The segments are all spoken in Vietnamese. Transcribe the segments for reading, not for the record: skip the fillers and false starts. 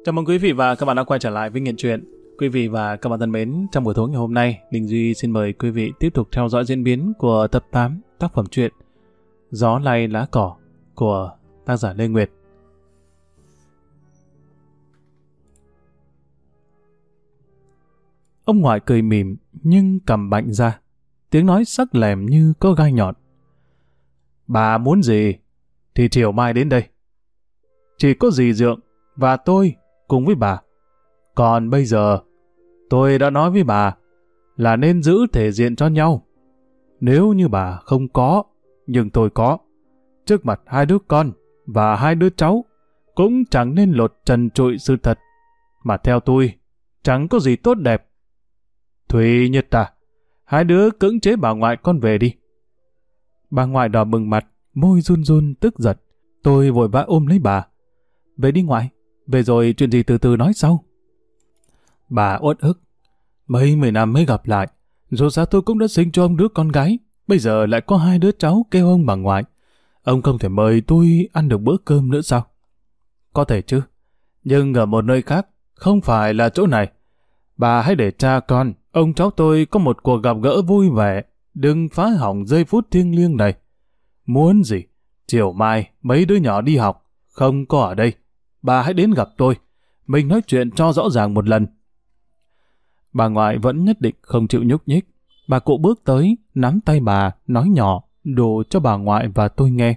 Chào mừng quý vị và các bạn đã quay trở lại với Nghiện Truyện. Quý vị và các bạn thân mến, trong buổi tối ngày hôm nay, Đình Duy xin mời quý vị tiếp tục theo dõi diễn biến của tập 8 tác phẩm truyện Gió lay lá cỏ của tác giả Lê Nguyệt. Ông ngoại cười mỉm nhưng cằm bạnh ra, tiếng nói sắc lẻm như có gai nhọn. Bà muốn gì thì chiều mai đến đây. Chỉ có dì Dượng và tôi cùng với bà. Còn bây giờ, tôi đã nói với bà là nên giữ thể diện cho nhau. Nếu như bà không có, nhưng tôi có, trước mặt hai đứa con và hai đứa cháu, cũng chẳng nên lột trần trụi sự thật. Mà theo tôi, chẳng có gì tốt đẹp. Thùy Nhật à, hai đứa cưỡng chế bà ngoại con về đi. Bà ngoại đỏ bừng mặt, môi run run tức giận. Tôi vội vã ôm lấy bà. Về đi ngoại, về rồi chuyện gì từ từ nói sau. Bà uất ức. Mấy mươi năm mới gặp lại, dù sao tôi cũng đã sinh cho ông đứa con gái, bây giờ lại có hai đứa cháu kêu ông bà ngoại. Ông không thể mời tôi ăn được bữa cơm nữa sao? Có thể chứ, nhưng ở một nơi khác, không phải là chỗ này. Bà hãy để cha con, ông cháu tôi có một cuộc gặp gỡ vui vẻ, đừng phá hỏng giây phút thiêng liêng này. Muốn gì? Chiều mai mấy đứa nhỏ đi học, không có ở đây. Bà hãy đến gặp tôi, mình nói chuyện cho rõ ràng một lần. Bà ngoại vẫn nhất định không chịu nhúc nhích. Bà cụ bước tới, nắm tay bà, nói nhỏ, đủ cho bà ngoại và tôi nghe.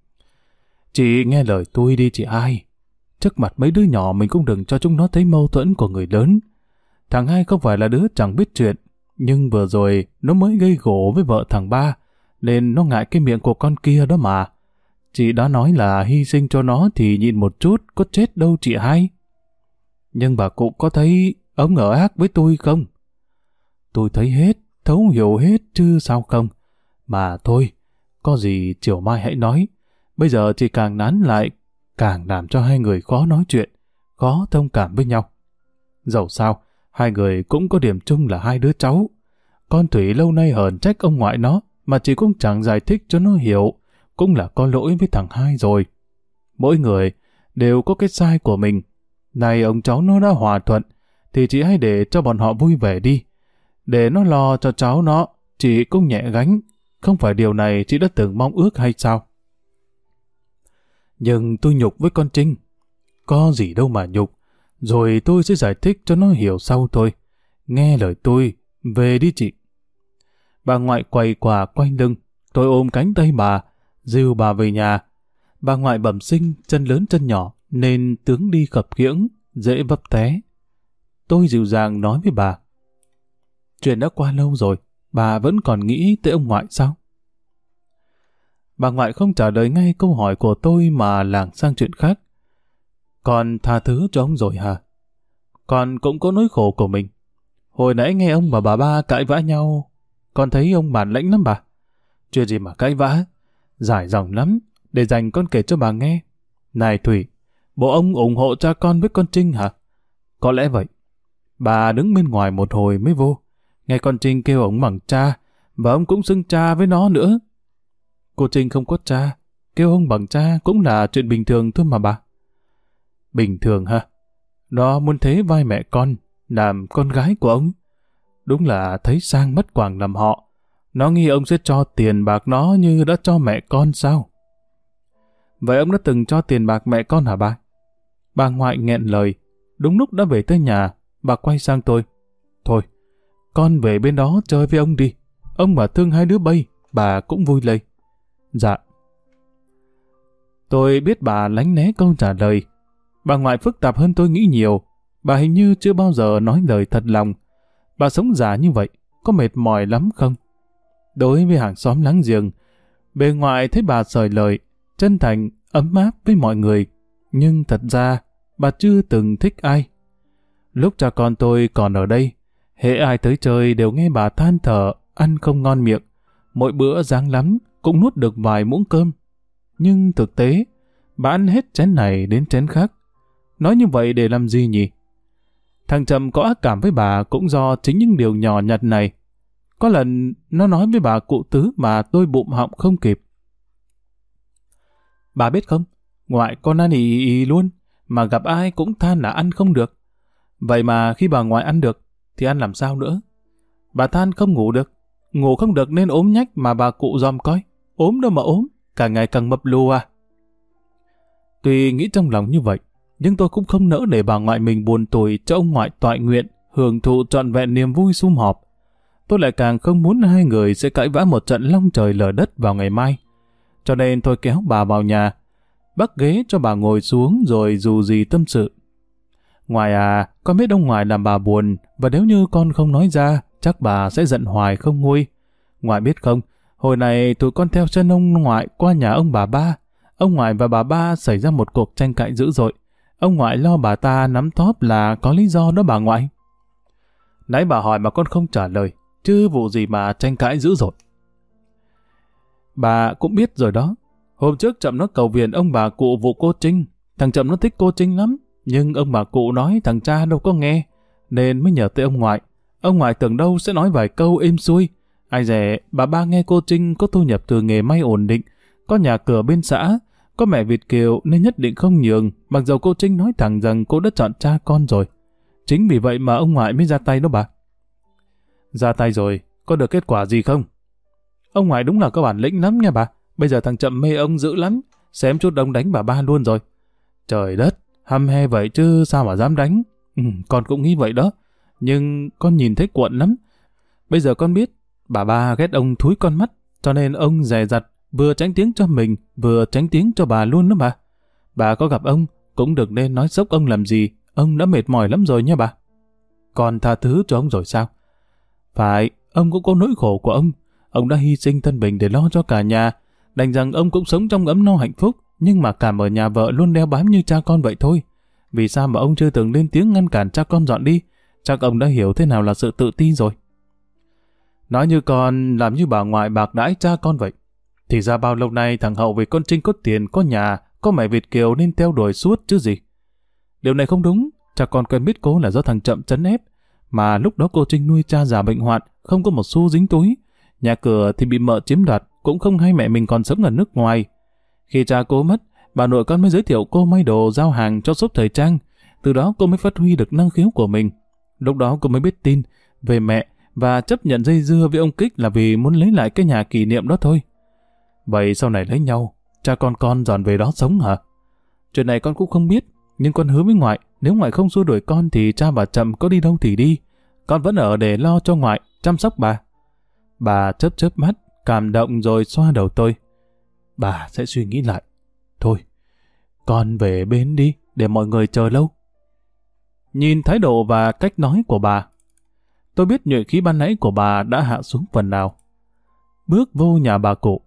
Chị nghe lời tôi đi chị hai. Trước mặt mấy đứa nhỏ mình cũng đừng cho chúng nó thấy mâu thuẫn của người lớn. Thằng hai không phải là đứa chẳng biết chuyện, nhưng vừa rồi nó mới gây gổ với vợ thằng ba, nên nó ngại cái miệng của con kia đó mà. Chị đã nói là hy sinh cho nó thì nhịn một chút, có chết đâu chị hai. Nhưng bà cụ có thấy ông ở ác với tôi không? Tôi thấy hết, thấu hiểu hết chứ sao không. Mà thôi, có gì chiều mai hãy nói. Bây giờ chị càng nán lại, càng làm cho hai người khó nói chuyện, khó thông cảm với nhau. Dẫu sao, hai người cũng có điểm chung là hai đứa cháu. Con Thủy lâu nay hờn trách ông ngoại nó, mà chị cũng chẳng giải thích cho nó hiểu, cũng là có lỗi với thằng hai rồi. Mỗi người đều có cái sai của mình. Này ông cháu nó đã hòa thuận, thì chị hãy để cho bọn họ vui vẻ đi. Để nó lo cho cháu nó, chị cũng nhẹ gánh. Không phải điều này chị đã từng mong ước hay sao? Nhưng tôi nhục với con Trinh. Có gì đâu mà nhục. Rồi tôi sẽ giải thích cho nó hiểu sau thôi. Nghe lời tôi, về đi chị. Bà ngoại quay qua quay lưng. Tôi ôm cánh tay bà, dìu bà về nhà. Bà ngoại bẩm sinh, chân lớn chân nhỏ, nên tướng đi khập khiễng, dễ vấp té. Tôi dịu dàng nói với bà. Chuyện đã qua lâu rồi, bà vẫn còn nghĩ tới ông ngoại sao? Bà ngoại không trả lời ngay câu hỏi của tôi mà lảng sang chuyện khác. Con tha thứ cho ông rồi hả? Con cũng có nỗi khổ của mình. Hồi nãy nghe ông và bà ba cãi vã nhau, con thấy ông bản lĩnh lắm bà. Chuyện gì mà cãi vã, dài dòng lắm, để dành con kể cho bà nghe. Này Thủy, bộ ông ủng hộ cha con với con Trinh hả? Có lẽ vậy. Bà đứng bên ngoài một hồi mới vô, nghe con Trinh kêu ông bằng cha, và ông cũng xưng cha với nó nữa. Cô Trinh không có cha, kêu ông bằng cha cũng là chuyện bình thường thôi mà bà. Bình thường hả? Nó muốn thế vai mẹ con, làm con gái của ông. Đúng là thấy sang mất quàng làm họ. Nó nghĩ ông sẽ cho tiền bạc nó như đã cho mẹ con sao? Vậy ông đã từng cho tiền bạc mẹ con hả bà? Bà ngoại nghẹn lời. Đúng lúc đã về tới nhà, bà quay sang tôi. Thôi, con về bên đó chơi với ông đi. Ông mà thương hai đứa bay, bà cũng vui lây. Dạ. Tôi biết bà lánh né câu trả lời. Bà ngoại phức tạp hơn tôi nghĩ nhiều. Bà hình như chưa bao giờ nói lời thật lòng. Bà sống giả như vậy, có mệt mỏi lắm không? Đối với hàng xóm láng giềng, bề ngoài thấy bà sởi lời, chân thành, ấm áp với mọi người. Nhưng thật ra, bà chưa từng thích ai. Lúc cha con tôi còn ở đây, hễ ai tới chơi đều nghe bà than thở, ăn không ngon miệng. Mỗi bữa ráng lắm, cũng nuốt được vài muỗng cơm. Nhưng thực tế, bà ăn hết chén này đến chén khác. Nói như vậy để làm gì nhỉ? Thằng Trầm có ác cảm với bà cũng do chính những điều nhỏ nhặt này. Có lần nó nói với bà cụ Tứ mà tôi bụng họng không kịp. Bà biết không, ngoại con ăn ì ì luôn, mà gặp ai cũng than là ăn không được. Vậy mà khi bà ngoại ăn được, thì ăn làm sao nữa? Bà than không ngủ không được nên ốm nhách mà bà cụ dòm coi. Ốm đâu mà ốm, cả ngày càng mập lù à. Tuy nghĩ trong lòng như vậy, nhưng tôi cũng không nỡ để bà ngoại mình buồn tủi cho ông ngoại toại nguyện, hưởng thụ trọn vẹn niềm vui sum họp. Tôi lại càng không muốn hai người sẽ cãi vã một trận long trời lở đất vào ngày mai. Cho nên tôi kéo bà vào nhà, bắc ghế cho bà ngồi xuống rồi dù gì tâm sự. Ngoại à, con biết ông ngoại làm bà buồn, và nếu như con không nói ra, chắc bà sẽ giận hoài không nguôi. Ngoại biết không, hồi này tụi con theo chân ông ngoại qua nhà ông bà ba. Ông ngoại và bà ba xảy ra một cuộc tranh cãi dữ dội. Ông ngoại lo bà ta nắm tóp là có lý do đó bà ngoại. Nãy bà hỏi mà con không trả lời, chứ vụ gì mà tranh cãi dữ dội. Bà cũng biết rồi đó. Hôm trước Chậm nó cầu viện ông bà cụ vụ cô Trinh. Thằng Chậm nó thích cô Trinh lắm, nhưng ông bà cụ nói thằng cha đâu có nghe, nên mới nhờ tới ông ngoại. Ông ngoại tưởng đâu sẽ nói vài câu êm xuôi. Ai dè, bà ba nghe cô Trinh có thu nhập từ nghề may ổn định, có nhà cửa bên xã, có mẹ Việt kiều nên nhất định không nhường, mặc dầu cô Trinh nói thẳng rằng cô đã chọn cha con rồi. Chính vì vậy mà ông ngoại mới ra tay đó bà. Ra tay rồi, có được kết quả gì không? Ông ngoại đúng là có bản lĩnh lắm nha bà. Bây giờ thằng Chậm mê ông dữ lắm, xém chút ông đánh bà ba luôn rồi. Trời đất, hăm he vậy chứ sao mà dám đánh. Con cũng nghĩ vậy đó, nhưng con nhìn thấy cuộn lắm. Bây giờ con biết, bà ba ghét ông thúi con mắt, cho nên ông dè dặt, vừa tránh tiếng cho mình, vừa tránh tiếng cho bà luôn đó bà. Bà có gặp ông, cũng đừng nên nói sốc ông làm gì, ông đã mệt mỏi lắm rồi nha bà. Con tha thứ cho ông rồi sao? Phải, ông cũng có nỗi khổ của ông đã hy sinh thân mình để lo cho cả nhà. Đành rằng ông cũng sống trong ấm no hạnh phúc, nhưng mà cảm ở nhà vợ luôn đeo bám như cha con vậy thôi. Vì sao mà ông chưa từng lên tiếng ngăn cản cha con dọn đi? Chắc ông đã hiểu thế nào là sự tự ti rồi. Nói như con làm như bà ngoại bạc đãi cha con vậy. Thì ra bao lâu nay thằng Hậu vì con Trinh có tiền, có nhà, có mẹ Việt kiều nên theo đuổi suốt chứ gì. Điều này không đúng, cha con quen biết cô là do thằng Chậm trấn ép. Mà lúc đó cô Trinh nuôi cha già bệnh hoạn, không có một xu dính túi. Nhà cửa thì bị mợ chiếm đoạt, cũng không hay mẹ mình còn sống ở nước ngoài. Khi cha cô mất, bà nội con mới giới thiệu cô may đồ giao hàng cho shop thời trang. Từ đó cô mới phát huy được năng khiếu của mình. Lúc đó cô mới biết tin về mẹ và chấp nhận dây dưa với ông Kích là vì muốn lấy lại cái nhà kỷ niệm đó thôi. Vậy sau này lấy nhau, cha con dọn về đó sống hả? Chuyện này con cũng không biết, nhưng con hứa với ngoại, nếu ngoại không xua đuổi con thì cha và Chậm có đi đâu thì đi. Con vẫn ở để lo cho ngoại, chăm sóc bà. Bà chớp chớp mắt, cảm động rồi xoa đầu tôi. Bà sẽ suy nghĩ lại. Thôi, con về bến đi, để mọi người chờ lâu. Nhìn thái độ và cách nói của bà, tôi biết nhuệ khí ban nãy của bà đã hạ xuống phần nào. Bước vô nhà bà cụ.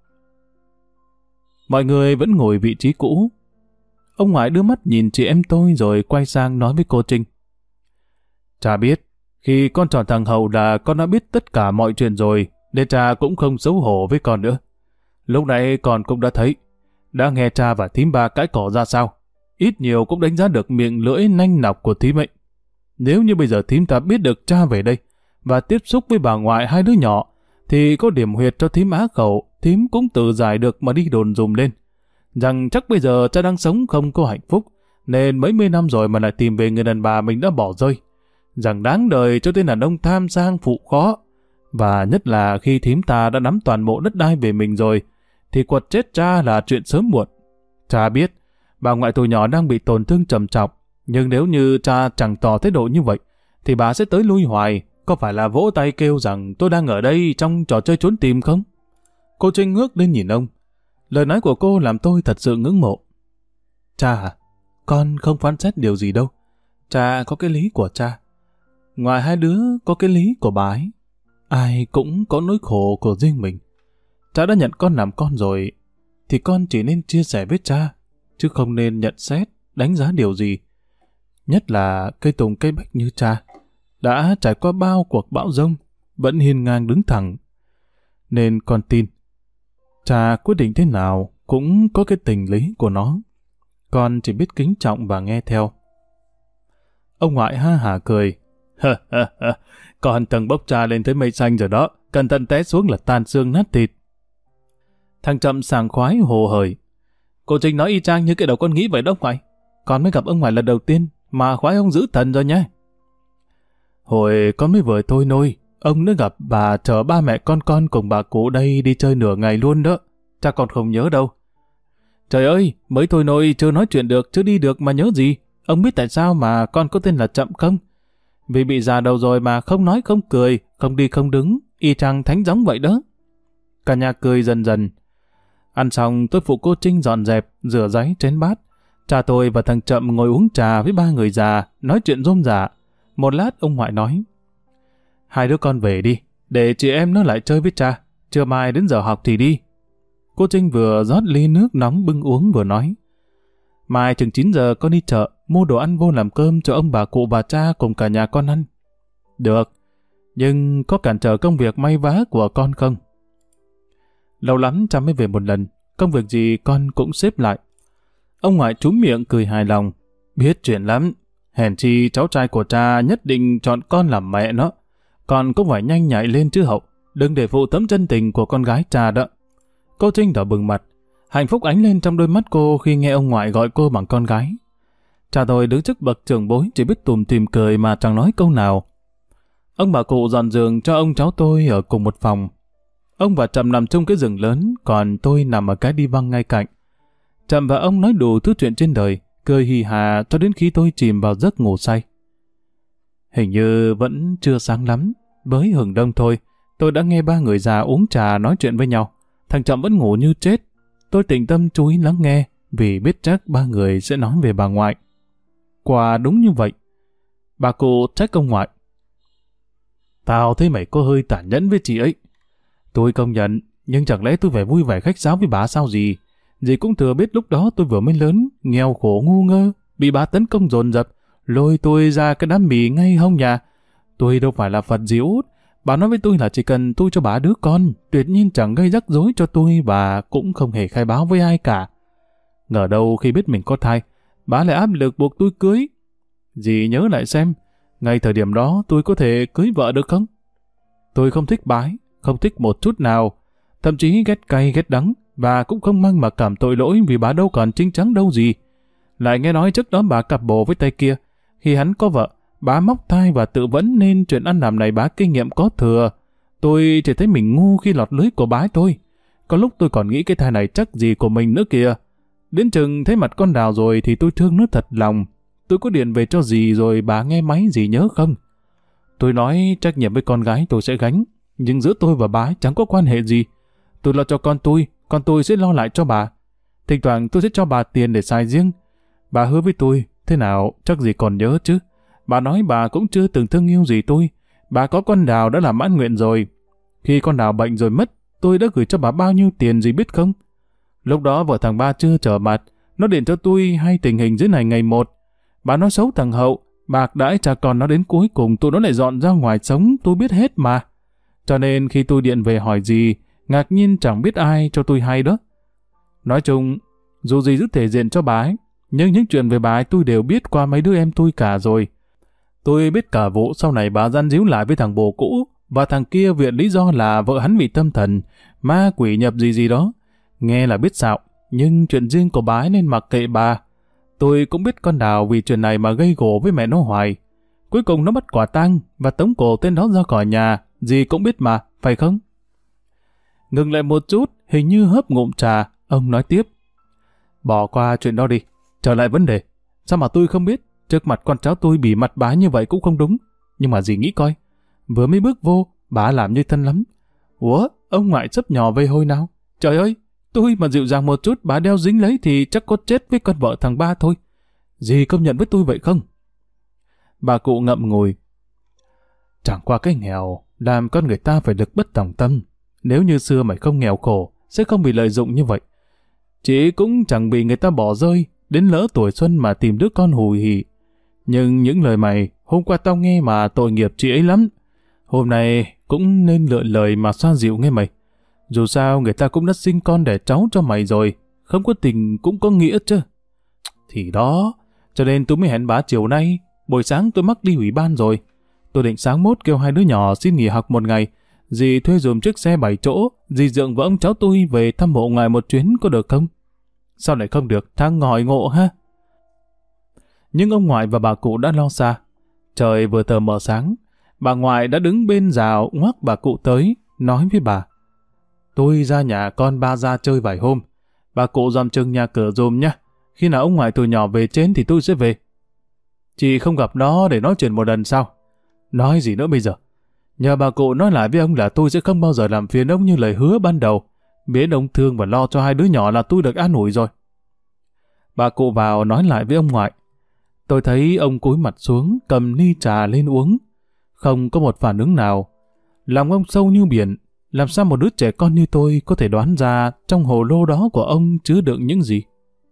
Mọi người vẫn ngồi vị trí cũ. Ông ngoại đưa mắt nhìn chị em tôi rồi quay sang nói với cô Trinh. Cha biết, khi con chọn thằng Hậu là con đã biết tất cả mọi chuyện rồi, nên cha cũng không xấu hổ với con nữa. Lúc nãy con cũng đã thấy, đã nghe cha và thím ba cãi cỏ ra sao. Ít nhiều cũng đánh giá được miệng lưỡi nanh nọc của thím ấy. Nếu như bây giờ thím ta biết được cha về đây và tiếp xúc với bà ngoại hai đứa nhỏ, thì có điểm huyệt cho thím á khẩu, thím cũng tự giải được mà đi đồn dùm lên. Rằng chắc bây giờ cha đang sống không có hạnh phúc, nên mấy mươi năm rồi mà lại tìm về người đàn bà mình đã bỏ rơi. Rằng đáng đời cho tên đàn ông tham sang phụ khó. Và nhất là khi thím ta đã nắm toàn bộ đất đai về mình rồi, thì quật chết cha là chuyện sớm muộn. Cha biết, bà ngoại tuổi nhỏ đang bị tổn thương trầm trọng, nhưng nếu như cha chẳng tỏ thái độ như vậy, thì bà sẽ tới lui hoài. Có phải là vỗ tay kêu rằng tôi đang ở đây trong trò chơi trốn tìm không? Cô Trinh ngước lên nhìn ông. Lời nói của cô làm tôi thật sự ngưỡng mộ. Cha à? Con không phán xét điều gì đâu. Cha có cái lý của cha. Ngoài hai đứa có cái lý của bà ấy. Ai cũng có nỗi khổ của riêng mình. Cha đã nhận con làm con rồi, thì con chỉ nên chia sẻ với cha, chứ không nên nhận xét, đánh giá điều gì. Nhất là cây tùng cây bách như cha, đã trải qua bao cuộc bão giông, vẫn hiên ngang đứng thẳng. Nên con tin, cha quyết định thế nào cũng có cái tình lý của nó. Con chỉ biết kính trọng và nghe theo. Ông ngoại ha hả cười. Con tầng bốc cha lên tới mây xanh rồi đó, cẩn thận té xuống là tan xương nát thịt. Thằng Chậm sảng khoái hồ hởi. Cô Trinh nói y chang như cái đầu con nghĩ vậy đó ngoại. con mới gặp ông ngoại lần đầu tiên, mà khoái ông giữ thần rồi nhé. Hồi con mới vừa thôi nôi, ông đã gặp bà chở ba mẹ con cùng bà cụ đây đi chơi nửa ngày luôn đó. Chắc con không nhớ đâu. Trời ơi, mới thôi nôi chưa nói chuyện được, chưa đi được mà nhớ gì. Ông biết tại sao mà con có tên là Chậm không? Vì bị già đầu rồi mà không nói không cười, không đi không đứng, y chang thánh gióng vậy đó. Cả nhà cười dần dần. Ăn xong tôi phụ cô Trinh dọn dẹp, rửa ráy chén bát. Cha tôi và thằng Chậm ngồi uống trà với ba người già, nói chuyện rôm rả. Một lát ông ngoại nói: hai đứa con về đi, để chị em nó lại chơi với cha. Trưa mai đến giờ học thì đi. Cô Trinh vừa rót ly nước nóng bưng uống vừa nói: mai chừng 9 giờ con đi chợ, mua đồ ăn vô làm cơm cho ông bà cụ và cha cùng cả nhà con ăn. Được, nhưng có cản trở công việc may vá của con không? Lâu lắm cha mới về một lần, công việc gì con cũng xếp lại. Ông ngoại trúm miệng cười hài lòng: biết chuyện lắm, hèn chi cháu trai của cha nhất định chọn con làm mẹ nó. Con cũng phải nhanh nhạy lên chứ Hậu, đừng để phụ tấm chân tình của con gái cha đó. Cô Trinh đỏ bừng mặt, hạnh phúc ánh lên trong đôi mắt cô khi nghe ông ngoại gọi cô bằng con gái. Cha tôi đứng trước bậc trưởng bối chỉ biết tủm tỉm cười mà chẳng nói câu nào. Ông bà cụ dọn giường cho ông cháu tôi ở cùng một phòng. Ông và Trầm nằm chung cái giường lớn, còn tôi nằm ở cái đi văng ngay cạnh. Trầm và ông nói đủ thứ chuyện trên đời, cười hì hà cho đến khi tôi chìm vào giấc ngủ say. Hình như vẫn chưa sáng lắm, mới hừng đông thôi, tôi đã nghe ba người già uống trà nói chuyện với nhau. Thằng Trầm vẫn ngủ như chết. Tôi tĩnh tâm chú ý lắng nghe, vì biết chắc ba người sẽ nói về bà ngoại. Quả đúng như vậy. Bà cụ trách ông ngoại: tao thấy mày có hơi tàn nhẫn với chị ấy. Tôi công nhận, nhưng chẳng lẽ tôi phải vui vẻ khách sáo với bà sao gì? Dì cũng thừa biết lúc đó tôi vừa mới lớn, nghèo khổ ngu ngơ, bị bà tấn công dồn dập, lôi tôi ra cái đám mì ngay hông nhà. Tôi đâu phải là Phật gì út. Bà nói với tôi là chỉ cần tôi cho bà đứa con, tuyệt nhiên chẳng gây rắc rối cho tôi và cũng không hề khai báo với ai cả. Ngờ đâu khi biết mình có thai, bà lại áp lực buộc tôi cưới. Dì nhớ lại xem, ngay thời điểm đó tôi có thể cưới vợ được không? Tôi không thích bà ấy, không thích một chút nào, thậm chí ghét cay ghét đắng, và cũng không mang mà cảm tội lỗi vì bà đâu còn chính chắn đâu gì. Lại nghe nói trước đó bà cặp bồ với tay kia, khi hắn có vợ, bà móc thai và tự vấn nên chuyện ăn làm này bà kinh nghiệm có thừa. Tôi chỉ thấy mình ngu khi lọt lưới của bà ấy thôi. Có lúc tôi còn nghĩ cái thai này chắc gì của mình nữa kìa. Đến chừng thấy mặt con Đào rồi thì tôi thương nó thật lòng. Tôi có điện về cho dì rồi bà nghe máy dì nhớ không? Tôi nói trách nhiệm với con gái tôi sẽ gánh, nhưng giữa tôi và bà ấy chẳng có quan hệ gì. Tôi lo cho con tôi sẽ lo lại cho bà. Thỉnh thoảng tôi sẽ cho bà tiền để xài riêng. Bà hứa với tôi, thế nào chắc gì còn nhớ chứ. Bà nói bà cũng chưa từng thương yêu gì tôi. Bà có con Đào đã làm mãn nguyện rồi. Khi con Đào bệnh rồi mất, tôi đã gửi cho bà bao nhiêu tiền gì biết không? Lúc đó vợ thằng Ba chưa trở mặt, nó điện cho tôi hay tình hình dưới này ngày một. Bà nói xấu thằng Hậu, bạc đãi cha con nó đến cuối cùng tụi nó lại dọn ra ngoài sống, tôi biết hết mà. Cho nên khi tôi điện về hỏi gì, ngạc nhiên chẳng biết ai cho tôi hay đó. Nói chung, dù gì giữ thể diện cho bà ấy, nhưng những chuyện về bà ấy tôi đều biết qua mấy đứa em tôi cả rồi. Tôi biết cả vụ sau này bà gian díu lại với thằng bồ cũ, và thằng kia viện lý do là vợ hắn bị tâm thần, ma quỷ nhập gì gì đó. Nghe là biết xạo, nhưng chuyện riêng của bà ấy nên mặc kệ bà. Tôi cũng biết con Đào vì chuyện này mà gây gổ với mẹ nó hoài. Cuối cùng nó bắt quả tang và tống cổ tên đó ra khỏi nhà, dì cũng biết mà, phải không? Ngừng lại một chút, hình như hớp ngụm trà, ông nói tiếp: bỏ qua chuyện đó đi, trở lại vấn đề. Sao mà tôi không biết, trước mặt con cháu tôi bị mặt bá như vậy cũng không đúng. Nhưng mà dì nghĩ coi, vừa mới bước vô, bà làm như thân lắm. Ủa, ông ngoại sấp nhỏ về hồi nào? Trời ơi, tôi mà dịu dàng một chút bà đeo dính lấy thì chắc có chết với con vợ thằng Ba thôi. Dì công nhận với tôi vậy không? Bà cụ ngậm ngùi. Chẳng qua cái nghèo làm con người ta phải được bất tòng tâm. Nếu như xưa mày không nghèo khổ, sẽ không bị lợi dụng như vậy. Chị cũng chẳng bị người ta bỏ rơi, đến lỡ tuổi xuân mà tìm đứa con hùi hỉ. Nhưng những lời mày, hôm qua tao nghe mà tội nghiệp chị ấy lắm. Hôm nay cũng nên lựa lời mà xoa dịu nghe mày. Dù sao người ta cũng đã sinh con đẻ cháu cho mày rồi, không có tình cũng có nghĩa chứ. Thì đó, cho nên tôi mới hẹn bà chiều nay, buổi sáng tôi mắc đi ủy ban rồi. Tôi định sáng mốt kêu hai đứa nhỏ xin nghỉ học một ngày, dì thuê dùm chiếc xe 7 chỗ, dì Dượng và ông cháu tôi về thăm bộ ngài một chuyến có được không? Sao lại không được, thằng ngòi ngộ ha? nhưng ông ngoại và bà cụ đã lo xa. Trời vừa tờ mờ sáng, bà ngoại đã đứng bên rào ngoắc bà cụ tới, nói với bà: tôi ra nhà con ba ra chơi vài hôm, bà cụ dòm chừng nhà cửa dùm nhá. Khi nào ông ngoại từ nhỏ về trên thì tôi sẽ về. Chị không gặp nó để nói chuyện một lần sao? Nói gì nữa bây giờ? Nhờ bà cụ nói lại với ông là tôi sẽ không bao giờ làm phiền ông như lời hứa ban đầu. Miễn ông thương và lo cho hai đứa nhỏ là tôi được an ủi rồi. Bà cụ vào nói lại với ông ngoại. Tôi thấy ông cúi mặt xuống, cầm ly trà lên uống. Không có một phản ứng nào. Lòng ông sâu như biển. Làm sao một đứa trẻ con như tôi có thể đoán ra trong hồ lô đó của ông chứa đựng những gì?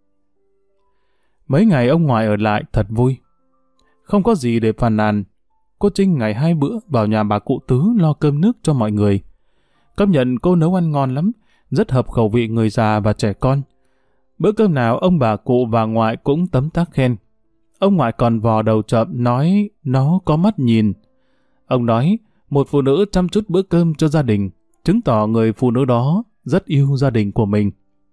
Mấy ngày ông ngoại ở lại thật vui. Không có gì để phàn nàn. Cô Trinh ngày 2 bữa vào nhà bà cụ Tứ lo cơm nước cho mọi người. Công nhận cô nấu ăn ngon lắm, rất hợp khẩu vị người già và trẻ con. Bữa cơm nào ông bà cụ và ngoại cũng tấm tắc khen. Ông ngoại còn vò đầu chậm nói nó có mắt nhìn. Ông nói một phụ nữ chăm chút bữa cơm cho gia đình, chứng tỏ người phụ nữ đó rất yêu gia đình của mình.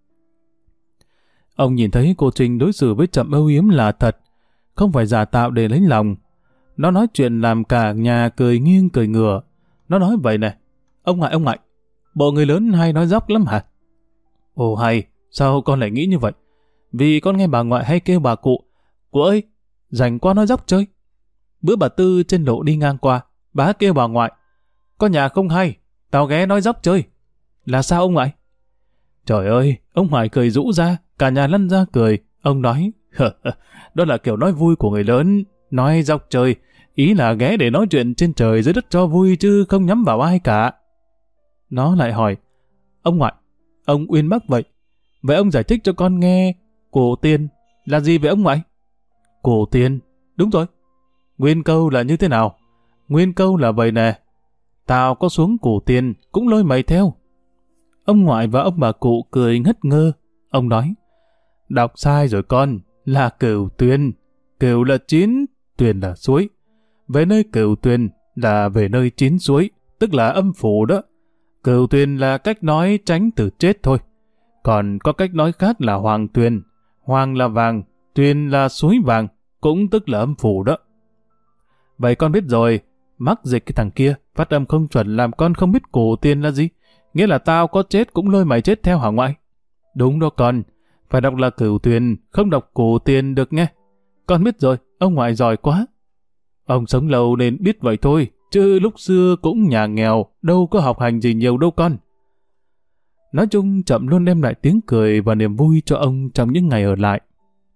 Ông nhìn thấy cô Trinh đối xử với Trậm âu yếm là thật, không phải giả tạo để lấy lòng. Nó nói chuyện làm cả nhà cười nghiêng cười ngửa. Nó nói vậy này: ông ngoại, bộ người lớn hay nói dóc lắm hả? Ồ hay, sao con lại nghĩ như vậy? Vì con nghe bà ngoại hay kêu bà cụ: cụ ơi, rảnh qua nói dóc chơi. Bữa bà Tư trên lộ đi ngang qua, bà kêu bà ngoại: có nhà không hay, tao ghé nói dóc chơi. Là sao ông ngoại? Trời ơi, ông ngoại cười rũ ra, cả nhà lăn ra cười. Ông nói: đó là kiểu nói vui của người lớn, nói dóc chơi, ý là ghé để nói chuyện trên trời dưới đất cho vui chứ không nhắm vào ai cả. Nó lại hỏi: ông ngoại, ông uyên bác vậy. Vậy ông giải thích cho con nghe cổ tiên là gì vậy ông ngoại? Cổ tiên? Đúng rồi. Nguyên câu là như thế nào? Nguyên câu là vậy nè: tao có xuống cổ tiên cũng lôi mày theo. Ông ngoại và ông bà cụ cười ngất ngơ. Ông nói: đọc sai rồi con, là Cửu Tuyền. Cửu là chín, Tuyền là suối. Về nơi Cửu Tuyền là về nơi chín suối, tức là âm phủ đó. Cửu Tuyền là cách nói tránh từ chết thôi. Còn có cách nói khác là Hoàng Tuyền. Hoàng là vàng, Tuyền là suối vàng, cũng tức là âm phủ đó. Vậy con biết rồi, mắc dịch cái thằng kia, phát âm không chuẩn làm con không biết cổ tiên là gì. Nghĩa là tao có chết cũng lôi mày chết theo hả ngoại? Đúng đó con, phải đọc là Cửu Tuyền, không đọc cổ tiên được nghe. Con biết rồi, ông ngoại giỏi quá. Ông sống lâu nên biết vậy thôi, chứ lúc xưa cũng nhà nghèo, đâu có học hành gì nhiều đâu con. Nói chung Trậm luôn đem lại tiếng cười và niềm vui cho ông trong những ngày ở lại.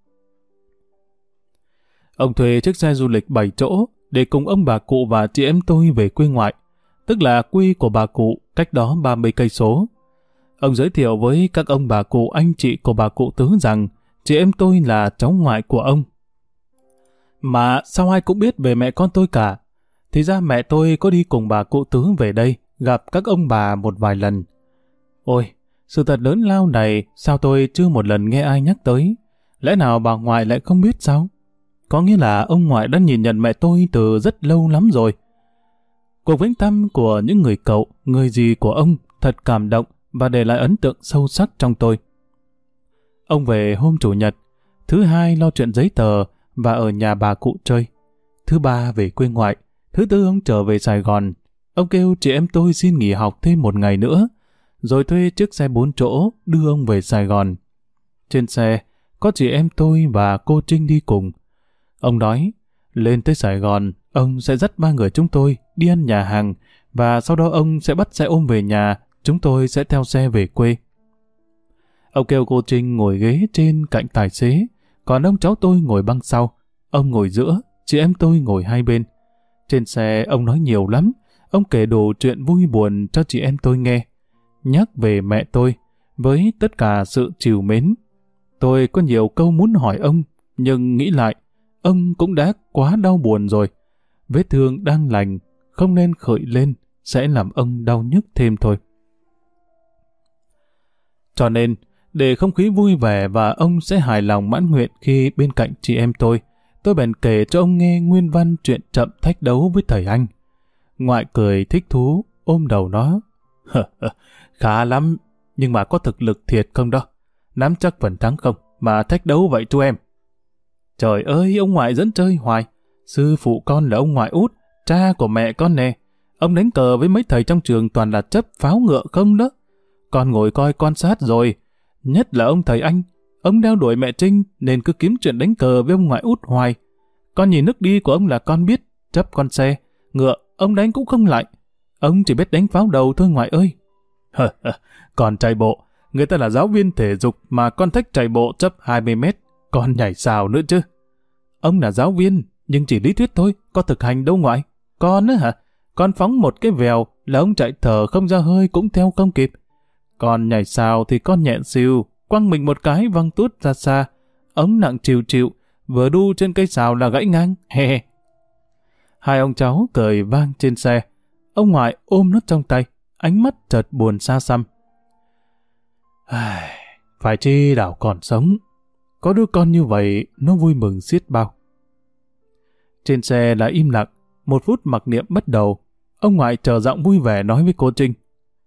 Ông thuê chiếc xe du lịch 7 chỗ để cùng ông bà cụ và chị em tôi về quê ngoại, tức là quê của bà cụ cách đó 30 cây số. Ông giới thiệu với các ông bà cụ anh chị của bà cụ Tứ rằng chị em tôi là cháu ngoại của ông. Mà sao ai cũng biết về mẹ con tôi cả? Thì ra mẹ tôi có đi cùng bà cụ Tứ về đây gặp các ông bà một vài lần. Ôi, sự thật lớn lao này sao tôi chưa một lần nghe ai nhắc tới? Lẽ nào bà ngoại lại không biết sao? Có nghĩa là ông ngoại đã nhìn nhận mẹ tôi từ rất lâu lắm rồi. Cuộc viếng thăm của những người cậu, người dì của ông thật cảm động và để lại ấn tượng sâu sắc trong tôi. Ông về hôm Chủ nhật, thứ hai lo chuyện giấy tờ và ở nhà bà cụ chơi. Thứ ba về quê ngoại, thứ tư ông trở về Sài Gòn. Ông kêu chị em tôi xin nghỉ học thêm một ngày nữa, rồi thuê chiếc xe 4 chỗ đưa ông về Sài Gòn. Trên xe, có chị em tôi và cô Trinh đi cùng. Ông nói, lên tới Sài Gòn, ông sẽ dắt 3 người chúng tôi đi ăn nhà hàng, và sau đó ông sẽ bắt xe ôm về nhà, chúng tôi sẽ theo xe về quê. Ông kêu cô Trinh ngồi ghế trên cạnh tài xế, còn ông cháu tôi ngồi băng sau. Ông ngồi giữa, chị em tôi ngồi hai bên. Trên xe ông nói nhiều lắm, ông kể đủ chuyện vui buồn cho chị em tôi nghe. Nhắc về mẹ tôi, với tất cả sự trìu mến. Tôi có nhiều câu muốn hỏi ông, nhưng nghĩ lại, ông cũng đã quá đau buồn rồi. Vết thương đang lành, không nên khởi lên, sẽ làm ông đau nhức thêm thôi. Cho nên, để không khí vui vẻ và ông sẽ hài lòng mãn nguyện khi bên cạnh chị em tôi bèn kể cho ông nghe nguyên văn chuyện Trậm thách đấu với thầy Anh. Ngoại cười thích thú, ôm đầu nó. Khá lắm, nhưng mà có thực lực thiệt không đó? Nắm chắc phần thắng không, mà thách đấu vậy chú em? Trời ơi, ông ngoại dẫn chơi hoài. Sư phụ con là ông ngoại út, cha của mẹ con nè. Ông đánh cờ với mấy thầy trong trường toàn là chấp pháo ngựa không đó. Con ngồi coi quan sát rồi. Nhất là ông thầy anh. Ông đeo đuổi mẹ Trinh nên cứ kiếm chuyện đánh cờ với ông ngoại út hoài. Con nhìn nước đi của ông là con biết. Chấp con xe, ngựa, ông đánh cũng không lại. Ông chỉ biết đánh pháo đầu thôi ngoại ơi. Còn chạy bộ, người ta là giáo viên thể dục mà con thích chạy bộ chấp 20 mét. Con nhảy sào nữa chứ. Ông là giáo viên, nhưng chỉ lý thuyết thôi, có thực hành đâu ngoại. Con á hả? Con phóng một cái vèo là ông chạy thở không ra hơi cũng theo không kịp. Còn nhảy sào thì con nhẹ xìu, quăng mình một cái văng tuốt ra xa. Ống nặng chịu chịu, vừa đu trên cây sào là gãy ngang. He. Hai ông cháu cười vang trên xe. Ông ngoại ôm nó trong tay, ánh mắt chợt buồn xa xăm. Phải chi Đảo còn sống. Có đứa con như vậy, nó vui mừng xiết bao. Trên xe là im lặng, một phút mặc niệm bắt đầu. Ông ngoại trở giọng vui vẻ nói với cô Trinh.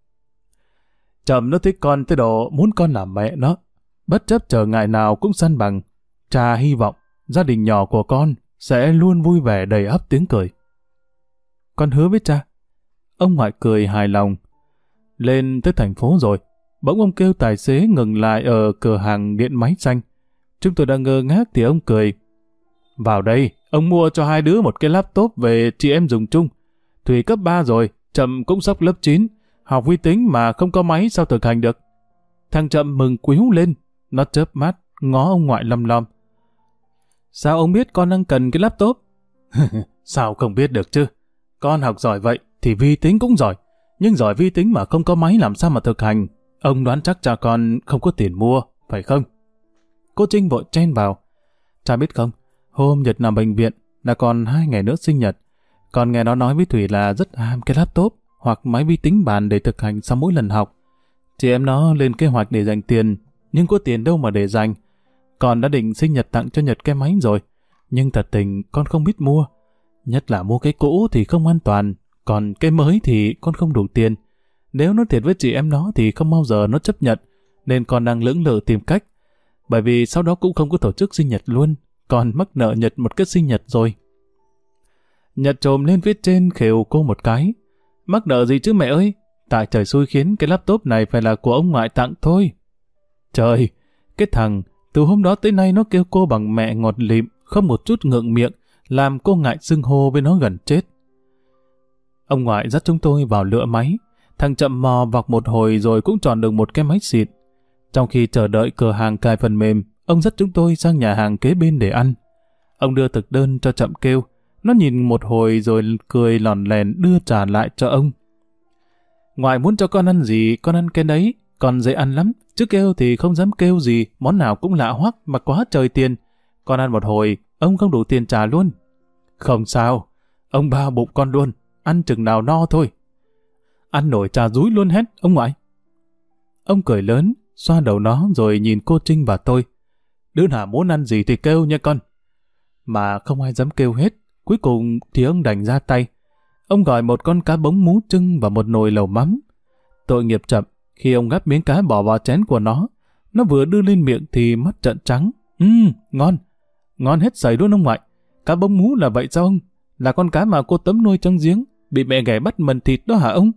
Trầm nó thích con tới độ muốn con làm mẹ nó. Bất chấp trở ngại nào cũng săn bằng. Cha hy vọng gia đình nhỏ của con sẽ luôn vui vẻ đầy ắp tiếng cười. Con hứa với cha. Ông ngoại cười hài lòng. Lên tới thành phố rồi, bỗng ông kêu tài xế ngừng lại ở cửa hàng điện máy xanh. Chúng tôi đang ngơ ngác thì ông cười. Vào đây, ông mua cho hai đứa một cái laptop về chị em dùng chung. Thủy cấp 3 rồi, Trầm cũng sắp lớp 9. Học vi tính mà không có máy sao thực hành được. Thằng Trầm mừng quíu lên, nó chớp mắt, ngó ông ngoại lăm lăm. Sao ông biết con đang cần cái laptop? Sao không biết được chứ? Con học giỏi vậy thì vi tính cũng giỏi. Nhưng giỏi vi tính mà không có máy làm sao mà thực hành? Ông đoán chắc cha con không có tiền mua, phải không? Cô Trinh vội chen vào. Cha biết không, hôm Nhật nằm bệnh viện là còn 2 ngày nữa sinh nhật. Con nghe nó nói với Thủy là rất ham cái laptop hoặc máy vi tính bàn để thực hành sau mỗi lần học. Chị em nó lên kế hoạch để dành tiền, nhưng có tiền đâu mà để dành. Con đã định sinh nhật tặng cho Nhật cái máy rồi, nhưng thật tình con không biết mua. Nhất là mua cái cũ thì không an toàn, còn cái mới thì con không đủ tiền. Nếu nói thiệt với chị em nó thì không bao giờ nó chấp nhận, nên con đang lưỡng lự tìm cách. Bởi vì sau đó cũng không có tổ chức sinh nhật luôn, còn mắc nợ Nhật một cái sinh nhật rồi. Nhật trồm lên viết trên khều cô một cái. Mắc nợ gì chứ mẹ ơi, tại trời xui khiến cái laptop này phải là của ông ngoại tặng thôi. Trời, cái thằng từ hôm đó tới nay nó kêu cô bằng mẹ ngọt lịm, không một chút ngượng miệng, làm cô ngại xưng hô với nó gần chết. Ông ngoại dắt chúng tôi vào lựa máy. Thằng Chậm mò vọc một hồi rồi cũng chọn được một cái máy xịn. Trong khi chờ đợi cửa hàng cài phần mềm, ông dắt chúng tôi sang nhà hàng kế bên để ăn. Ông đưa thực đơn cho Chậm kêu. Nó nhìn một hồi rồi cười lòn lèn đưa trả lại cho ông. Ngoại muốn cho con ăn gì, con ăn cái đấy. Con dễ ăn lắm, chứ kêu thì không dám kêu gì, món nào cũng lạ hoắc mà quá trời tiền. Con ăn một hồi, ông không đủ tiền trả luôn. Không sao, ông bao bụng con luôn, ăn chừng nào no thôi. Ăn nổi trà dúi luôn hết, ông ngoại. Ông cười lớn, xoa đầu nó rồi nhìn cô Trinh và tôi. Đứa nào muốn ăn gì thì kêu nha con. Mà không ai dám kêu hết, cuối cùng thì ông đành ra tay. Ông gọi một con cá bống mú trưng và một nồi lẩu mắm. Tội nghiệp Chậm, khi ông gắp miếng cá bỏ vào chén của nó vừa đưa lên miệng thì mắt trợn trắng. Ngon, ngon hết sảy luôn ông ngoại. Cá bống mú là vậy sao ông? Là con cá mà cô Tấm nuôi trong giếng, bị mẹ ghẻ bắt mần thịt đó hả ông?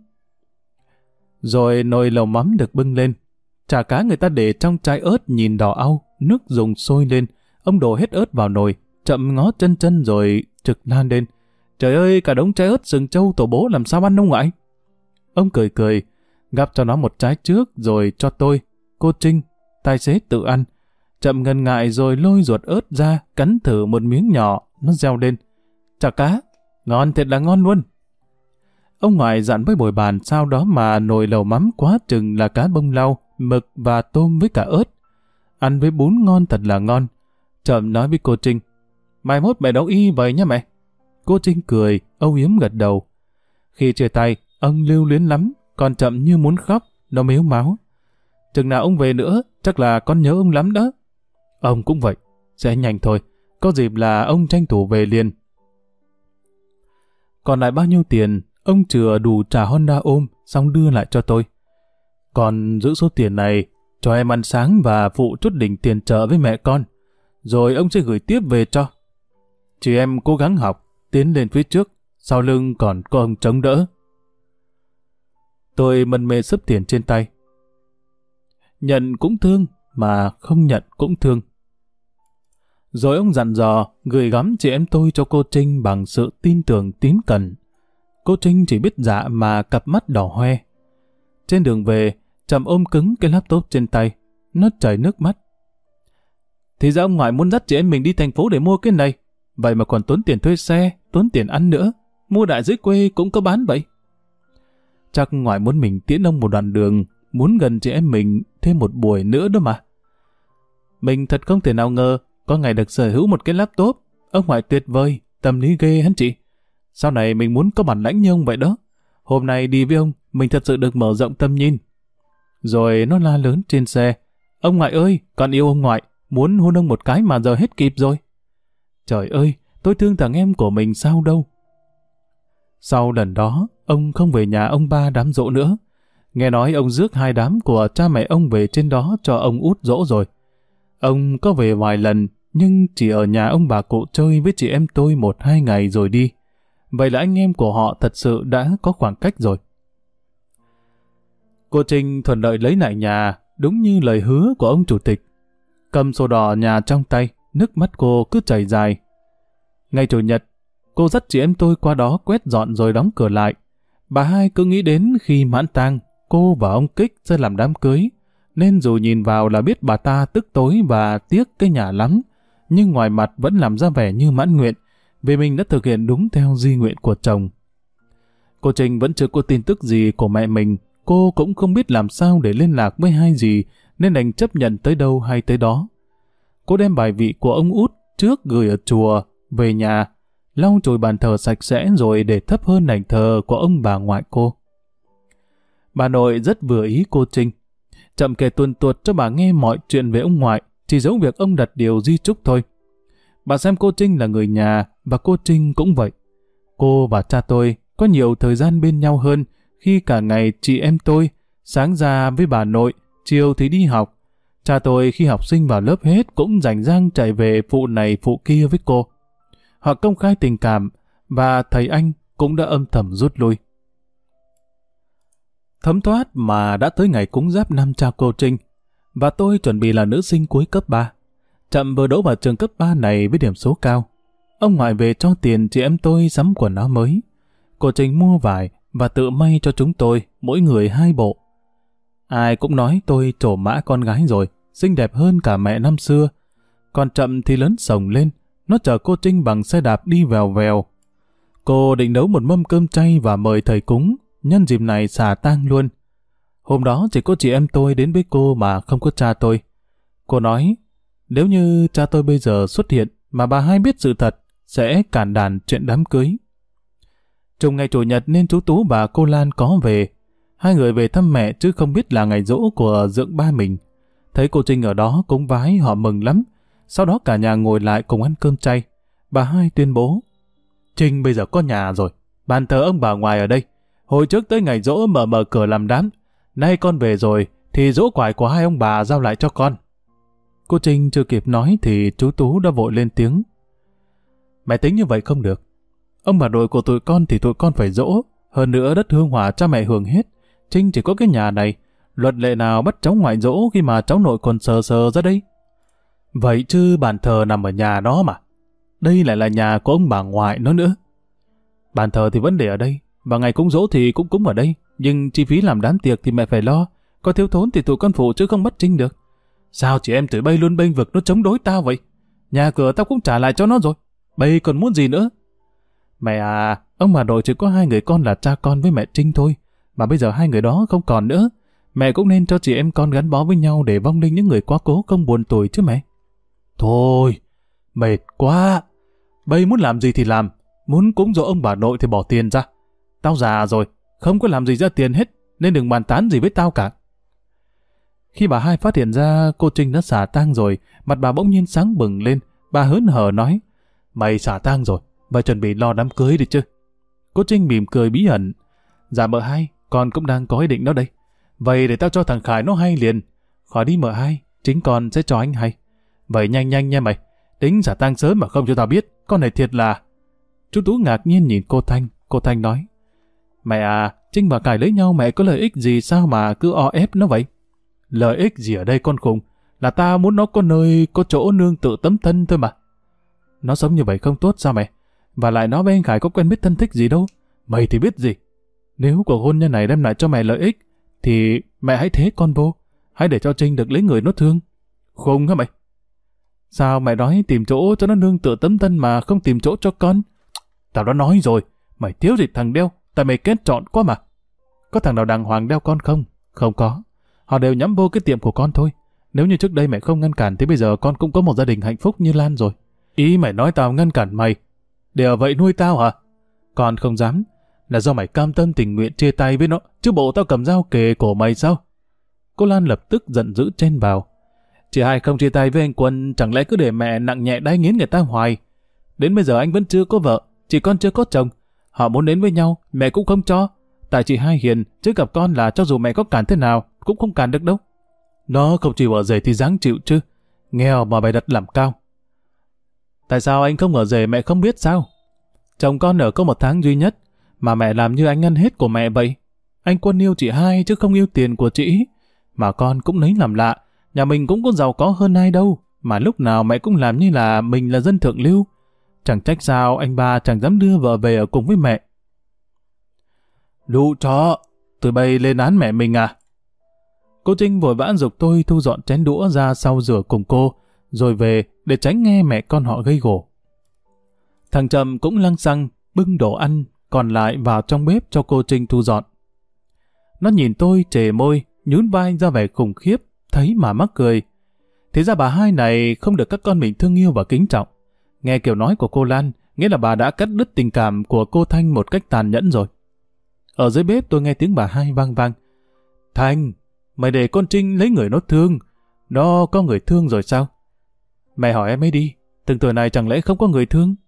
Rồi nồi lẩu mắm được bưng lên. Chả cá người ta để trong chai ớt nhìn đỏ au, nước dùng sôi lên. Ông đổ hết ớt vào nồi, Chậm ngó chân chân rồi trực lan lên. Trời ơi, cả đống trái ớt sừng trâu tổ bố làm sao ăn ông ngoại? Ông cười cười, gắp cho nó một trái trước rồi cho tôi, cô Trinh, tài xế tự ăn. Chậm ngần ngại rồi lôi ruột ớt ra, cắn thử một miếng nhỏ, nó reo lên. Chả cá, ngon thiệt là ngon luôn. Ông ngoại dặn với bồi bàn sau đó mà nồi lẩu mắm quá chừng là cá bông lau, mực và tôm với cả ớt. Ăn với bún ngon thật là ngon. Chậm nói với cô Trinh, mai mốt mẹ nấu y vậy nhá mẹ. Cô Trinh cười, âu yếm gật đầu. Khi chia tay, ông lưu luyến lắm, còn Chậm như muốn khóc, nó mếu máo. Chừng nào ông về nữa, chắc là con nhớ ông lắm đó. Ông cũng vậy, sẽ nhanh thôi, có dịp là ông tranh thủ về liền. Còn lại bao nhiêu tiền, ông chừa đủ trả Honda ôm, xong đưa lại cho tôi. Còn giữ số tiền này, cho em ăn sáng và phụ chút đỉnh tiền chợ với mẹ con. rồi ông sẽ gửi tiếp về cho. Chị em cố gắng học, tiến lên phía trước, sau lưng còn có ông chống đỡ. Tôi mân mê xấp tiền trên tay. Nhận cũng thương, mà không nhận cũng thương. Rồi ông dặn dò gửi gắm chị em tôi cho cô Trinh bằng sự tin tưởng tín cẩn. Cô Trinh chỉ biết dạ mà cặp mắt đỏ hoe. Trên đường về, Trầm ôm cứng cái laptop trên tay, nó chảy nước mắt. Thì ra ông ngoại muốn dắt chị em mình đi thành phố để mua cái này, vậy mà còn tốn tiền thuê xe, tốn tiền ăn nữa, mua đại dưới quê cũng có bán vậy. Chắc ngoại muốn mình tiễn ông một đoạn đường, muốn gần chị em mình thêm một buổi nữa đó mà. Mình thật không thể nào ngờ có ngày được sở hữu một cái laptop. Ông ngoại tuyệt vời, tâm lý ghê hắn chị. Sau này mình muốn có bản lãnh như ông vậy đó. Hôm nay đi với ông, mình thật sự được mở rộng tầm nhìn. Rồi nó la lớn trên xe. Ông ngoại ơi, con yêu ông ngoại, muốn hôn ông một cái mà giờ hết kịp rồi. Trời ơi, tôi thương thằng em của mình sao đâu. Sau lần đó, ông không về nhà ông ba đám giỗ nữa. Nghe nói ông rước 2 đám của cha mẹ ông về trên đó cho ông út giỗ rồi. Ông có về vài lần, nhưng chỉ ở nhà ông bà cụ chơi với chị em tôi 1-2 ngày rồi đi. Vậy là anh em của họ thật sự đã có khoảng cách rồi. Cô Trinh thuận lợi lấy lại nhà, đúng như lời hứa của ông chủ tịch. Cầm sổ đỏ nhà trong tay, nước mắt cô cứ chảy dài. Ngày Chủ nhật, cô dắt chị em tôi qua đó quét dọn rồi đóng cửa lại. Bà hai cứ nghĩ đến khi mãn tang, cô và ông Kích sẽ làm đám cưới, nên dù nhìn vào là biết bà ta tức tối và tiếc cái nhà lắm, nhưng ngoài mặt vẫn làm ra vẻ như mãn nguyện, vì mình đã thực hiện đúng theo di nguyện của chồng. Cô Trinh vẫn chưa có tin tức gì của mẹ mình, cô cũng không biết làm sao để liên lạc với hai dì, nên đành chấp nhận tới đâu hay tới đó. Cô đem bài vị của ông út trước gửi ở chùa, về nhà, lau chùi bàn thờ sạch sẽ rồi để thấp hơn ảnh thờ của ông bà ngoại cô. Bà nội rất vừa ý cô Trinh. Chậm kể tuần tuột cho bà nghe mọi chuyện về ông ngoại, chỉ giấu việc ông đặt điều di chúc thôi. Bà xem cô Trinh là người nhà, và cô Trinh cũng vậy. Cô và cha tôi có nhiều thời gian bên nhau hơn, khi cả ngày chị em tôi, sáng ra với bà nội, chiều thì đi học. Cha tôi khi học sinh vào lớp hết cũng rảnh rang chạy về phụ này phụ kia với cô. Họ công khai tình cảm, và thầy anh cũng đã âm thầm rút lui. Thấm thoát mà đã tới ngày cúng giáp năm cha cô Trinh, và tôi chuẩn bị là nữ sinh cuối cấp 3. Chậm vừa đỗ vào trường cấp 3 này với điểm số cao. Ông ngoại về cho tiền chị em tôi sắm quần áo mới. Cô Trinh mua vải và tự may cho chúng tôi, mỗi người 2 bộ. Ai cũng nói tôi trổ mã con gái rồi, xinh đẹp hơn cả mẹ năm xưa. Còn Chậm thì lớn sồng lên, nó chở cô Trinh bằng xe đạp đi vèo vèo. Cô định nấu một mâm cơm chay và mời thầy cúng, nhân dịp này xả tang luôn. Hôm đó chỉ có chị em tôi đến với cô mà không có cha tôi. Cô nói, nếu như cha tôi bây giờ xuất hiện mà bà hai biết sự thật, sẽ cản đàn chuyện đám cưới. Trùng ngày Chủ nhật nên chú Tú và cô Lan có về. Hai người về thăm mẹ chứ không biết là ngày giỗ của dượng ba mình. Thấy cô Trinh ở đó cúng vái họ mừng lắm. Sau đó cả nhà ngồi lại cùng ăn cơm chay. Bà hai tuyên bố, Trinh bây giờ có nhà rồi, bàn thờ ông bà ngoại ở đây. Hồi trước tới ngày giỗ mở cửa làm đám. Nay con về rồi thì giỗ quải của hai ông bà giao lại cho con. Cô Trinh chưa kịp nói thì chú Tú đã vội lên tiếng. Mẹ tính như vậy không được. Ông bà nội của tụi con thì tụi con phải giỗ. Hơn nữa đất hương hỏa cha mẹ hưởng hết. Trinh chỉ có cái nhà này. Luật lệ nào bắt cháu ngoại giỗ khi mà cháu nội còn sờ sờ ra đây? Vậy chứ bàn thờ nằm ở nhà nó mà. Đây lại là nhà của ông bà ngoại nó nữa. Bàn thờ thì vẫn để ở đây, và ngày cúng giỗ thì cũng cúng ở đây. Nhưng chi phí làm đám tiệc thì mẹ phải lo. Có thiếu thốn thì tụi con phụ chứ không bắt Trinh được. Sao chị em tụi bay luôn bênh vực nó chống đối tao vậy? Nhà cửa tao cũng trả lại cho nó rồi. Bây còn muốn gì nữa? Mẹ à, ông bà nội chỉ có 2 người con là cha con với mẹ Trinh thôi. Mà bây giờ 2 người đó không còn nữa. Mẹ cũng nên cho chị em con gắn bó với nhau để vong linh những người quá cố không buồn tủi chứ mẹ. Thôi, mệt quá. Bây muốn làm gì thì làm. Muốn cúng dỗ ông bà nội thì bỏ tiền ra. Tao già rồi, không có làm gì ra tiền hết, nên đừng bàn tán gì với tao cả. Khi bà hai phát hiện ra cô Trinh đã xả tang rồi, mặt bà bỗng nhiên sáng bừng lên. Bà hớn hở nói, mày xả tang rồi, vậy chuẩn bị lo đám cưới đi chứ. Cô Trinh mỉm cười bí ẩn. Dạ mợ hai, con cũng đang có ý định đó đây. Vậy để tao cho thằng Khải nó hay liền. Khỏi đi mợ hai, chính con sẽ cho anh hay. Vậy nhanh nhanh nha mày, Tính giả tang sớm mà không cho tao biết, con này thiệt là... Chú Tú ngạc nhiên nhìn cô Thanh nói, mẹ à, Trinh và Cải lấy nhau mẹ có lợi ích gì sao mà cứ o ép nó vậy? Lợi ích gì ở đây con khùng, là ta muốn nó có nơi, có chỗ nương tự tấm thân thôi mà. Nó sống như vậy không tốt sao mẹ? Và lại nó với anh Khải có quen biết thân thích gì đâu, mày thì biết gì. Nếu cuộc hôn nhân này đem lại cho mẹ lợi ích, thì mẹ hãy thế con vô, hãy để cho Trinh được lấy người nó thương. Khùng hả mày? Sao mẹ nói tìm chỗ cho nó nương tựa tấm thân mà không tìm chỗ cho con? Tao đã nói rồi, mày thiếu gì thằng đeo, tại mày kết trọn quá mà. Có thằng nào đàng hoàng đeo con không? Không có. Họ đều nhắm vô cái tiệm của con thôi. Nếu như trước đây mẹ không ngăn cản thì bây giờ con cũng có một gia đình hạnh phúc như Lan rồi. Ý mày nói tao ngăn cản mày để ở vậy nuôi tao hả? Con không dám. Là do mày cam tâm tình nguyện chia tay với nó, chứ bộ tao cầm dao kề cổ mày sao? Cô Lan lập tức giận dữ chen vào. Chị hai không chia tay với anh Quân, chẳng lẽ cứ để mẹ nặng nhẹ đáy nghiến người ta hoài? Đến bây giờ anh vẫn chưa có vợ, chị con chưa có chồng. Họ muốn đến với nhau, mẹ cũng không cho. Tại chị hai hiền, chứ gặp con là cho dù mẹ có cản thế nào, cũng không cản được đâu. Nó không chịu ở rể thì dáng chịu chứ. Nghèo mà bày đặt làm cao. Tại sao anh không ở rể mẹ không biết sao? Chồng con ở có 1 tháng duy nhất, mà mẹ làm như anh ăn hết của mẹ vậy. Anh Quân yêu chị hai chứ không yêu tiền của chị. Mà con cũng lấy làm lạ, nhà mình cũng có giàu có hơn ai đâu, mà lúc nào mẹ cũng làm như là mình là dân thượng lưu. Chẳng trách sao anh ba chẳng dám đưa vợ về ở cùng với mẹ. Lũ chó, tụi bay lên án mẹ mình à? Cô Trinh vội vã giục tôi thu dọn chén đũa ra sau rửa cùng cô, rồi về để tránh nghe mẹ con họ gây gổ. Thằng Trầm cũng lăng xăng bưng đồ ăn còn lại vào trong bếp cho cô Trinh thu dọn. Nó nhìn tôi trề môi, nhún vai ra vẻ khủng khiếp, thấy mà mắc cười. Thì ra bà hai này không được các con mình thương yêu và kính trọng. Nghe kiểu nói của cô Lan, nghĩa là bà đã cắt đứt tình cảm của cô Thanh một cách tàn nhẫn rồi. Ở dưới bếp tôi nghe tiếng bà hai vang vang. Thanh, mày để con Trinh lấy người nó thương. Nó có người thương rồi sao? Mẹ hỏi em ấy đi, từng tuổi này chẳng lẽ không có người thương?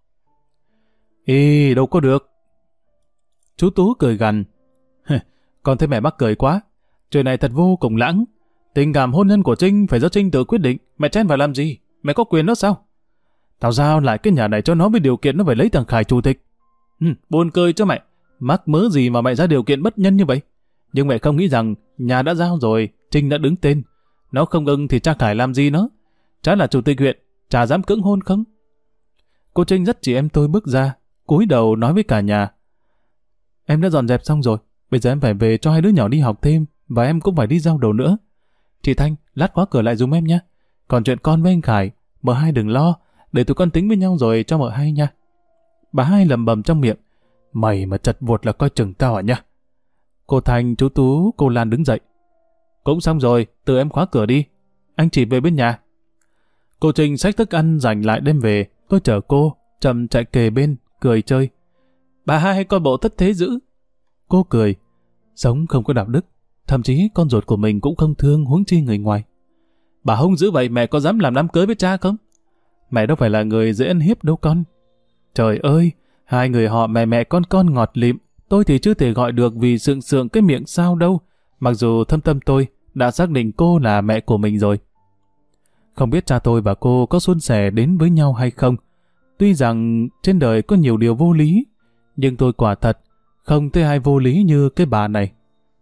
Ê, đâu có được. Chú Tú cười gằn. Con thấy mẹ mắc cười quá. Chuyện này thật vô cùng lãng. Tình cảm hôn nhân của Trinh phải do Trinh tự quyết định. Mẹ chen vào làm gì? Mẹ có quyền đó sao? Tao giao lại cái nhà này cho nó với điều kiện nó phải lấy thằng Khải chủ tịch. Buồn cười cho mẹ. Mắc mớ gì mà mẹ ra điều kiện bất nhân như vậy? Nhưng mẹ không nghĩ rằng nhà đã giao rồi, Trinh đã đứng tên. Nó không ưng thì cha Khải làm gì nó? Cha là chủ tịch huyện, chả dám cưỡng hôn không? Cô Trinh dắt chị em tôi bước ra, cúi đầu nói với cả nhà. Em đã dọn dẹp xong rồi, bây giờ em phải về cho 2 đứa nhỏ đi học thêm, và em cũng phải đi giao đồ nữa. Chị Thanh, lát khóa cửa lại giùm em nhé. Còn chuyện con với anh Khải, mợ hai đừng lo, để tụi con tính với nhau rồi cho mợ hai nha. Bà hai lầm bầm trong miệng. Mày mà chật vuột là coi chừng tao à nha. Cô Thanh, chú Tú, cô Lan đứng dậy. Cũng xong rồi, tự em khóa cửa đi. Anh chỉ về bên nhà. Cô Trinh xách thức ăn dành lại đem về. Tôi chở cô, Trầm chạy kề bên, cười chơi. Bà hai coi bộ thất thế dữ. Cô cười. Sống không có đạo đức. Thậm chí con ruột của mình cũng không thương, huống chi người ngoài. Bà hung dữ vậy mẹ có dám làm đám cưới với cha không? Mẹ đâu phải là người dễ ăn hiếp đâu con. Trời ơi, 2 người họ mẹ con ngọt lịm. Tôi thì chưa thể gọi được vì sượng sượng cái miệng sao đâu. Mặc dù thâm tâm tôi đã xác định cô là mẹ của mình rồi. Không biết cha tôi và cô có suôn sẻ đến với nhau hay không. Tuy rằng trên đời có nhiều điều vô lý, nhưng tôi quả thật không thấy ai vô lý như cái bà này.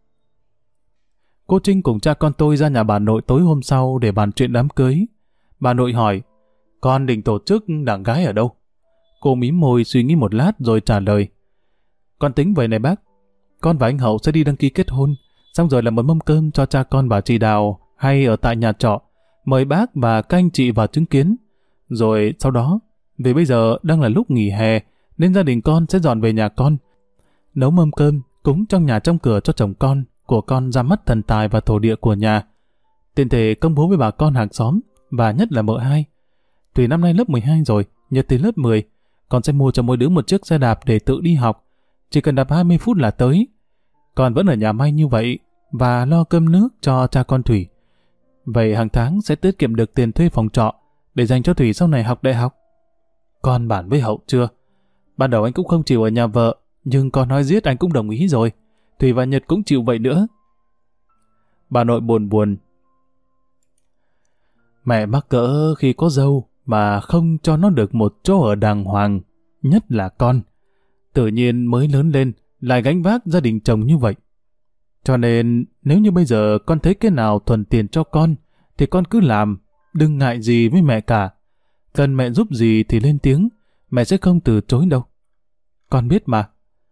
Cô Trinh cùng cha con tôi ra nhà bà nội tối hôm sau để bàn chuyện đám cưới. Bà nội hỏi, con định tổ chức đám gái ở đâu? Cô mím môi suy nghĩ một lát rồi trả lời. Con tính vậy này bác, con và anh Hậu sẽ đi đăng ký kết hôn, xong rồi làm một mâm cơm cho cha con bà chị Đào hay ở tại nhà trọ, mời bác và các anh chị vào chứng kiến. Rồi sau đó, vì bây giờ đang là lúc nghỉ hè, nên gia đình con sẽ dọn về nhà con, nấu mâm cơm cúng trong nhà trong cửa cho chồng con, của con ra mắt thần tài và thổ địa của nhà. Tiện thể công bố với bà con hàng xóm, và nhất là mợ hai. Thủy năm nay lớp 12 rồi, Nhật thì lớp 10, con sẽ mua cho mỗi đứa một chiếc xe đạp để tự đi học. Chỉ cần đạp 20 phút là tới. Con vẫn ở nhà may như vậy, và lo cơm nước cho cha con Thủy. Vậy hàng tháng sẽ tiết kiệm được tiền thuê phòng trọ, để dành cho Thủy sau này học đại học. Con bàn với Hậu chưa? Ban đầu anh cũng không chịu ở nhà vợ, nhưng con nói giết anh cũng đồng ý rồi. Thủy và Nhật cũng chịu vậy nữa. Bà nội buồn buồn. Mẹ mắc cỡ khi có dâu, mà không cho nó được một chỗ ở đàng hoàng, nhất là con. Tự nhiên mới lớn lên lại gánh vác gia đình chồng như vậy. Cho nên nếu như bây giờ con thấy cái nào thuận tiện cho con thì con cứ làm, đừng ngại gì với mẹ cả. Cần mẹ giúp gì thì lên tiếng, mẹ sẽ không từ chối đâu. Con biết mà.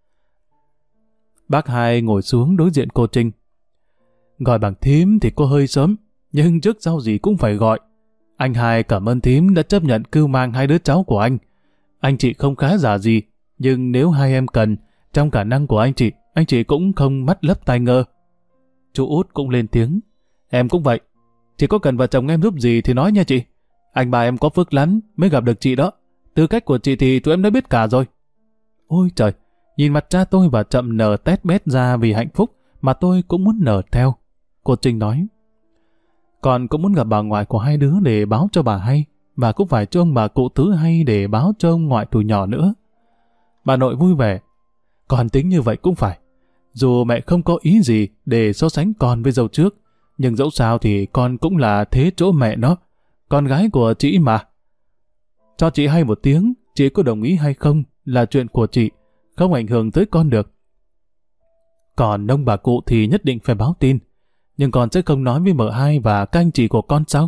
Bác Hai ngồi xuống đối diện cô Trinh. Gọi bằng thím thì cô hơi sớm, nhưng trước sau gì cũng phải gọi. Anh Hai cảm ơn thím đã chấp nhận cưu mang 2 đứa cháu của anh. Anh chị không khá giả gì, nhưng nếu hai em cần, trong khả năng của anh chị cũng không mắt lấp tai ngơ. Chú Út cũng lên tiếng. Em cũng vậy. Chị có cần vợ chồng em giúp gì thì nói nha chị. Anh bà em có phước lắm mới gặp được chị đó. Tư cách của chị thì tụi em đã biết cả rồi. Ôi trời, nhìn mặt cha tôi và chậm nở tét bét ra vì hạnh phúc mà tôi cũng muốn nở theo. Cô Trinh nói. Con cũng muốn gặp bà ngoại của 2 đứa để báo cho bà hay, và cũng phải cho ông bà cụ Tứ hay để báo cho ông ngoại tụi nhỏ nữa. Bà nội vui vẻ. Con tính như vậy cũng phải. Dù mẹ không có ý gì để so sánh con với dâu trước, nhưng dẫu sao thì con cũng là thế chỗ mẹ nó, con gái của chị mà. Cho chị hay một tiếng, chị có đồng ý hay không là chuyện của chị, không ảnh hưởng tới con được. Còn ông bà cụ thì nhất định phải báo tin, nhưng con sẽ không nói với mợ Hai và các anh chị của con sao?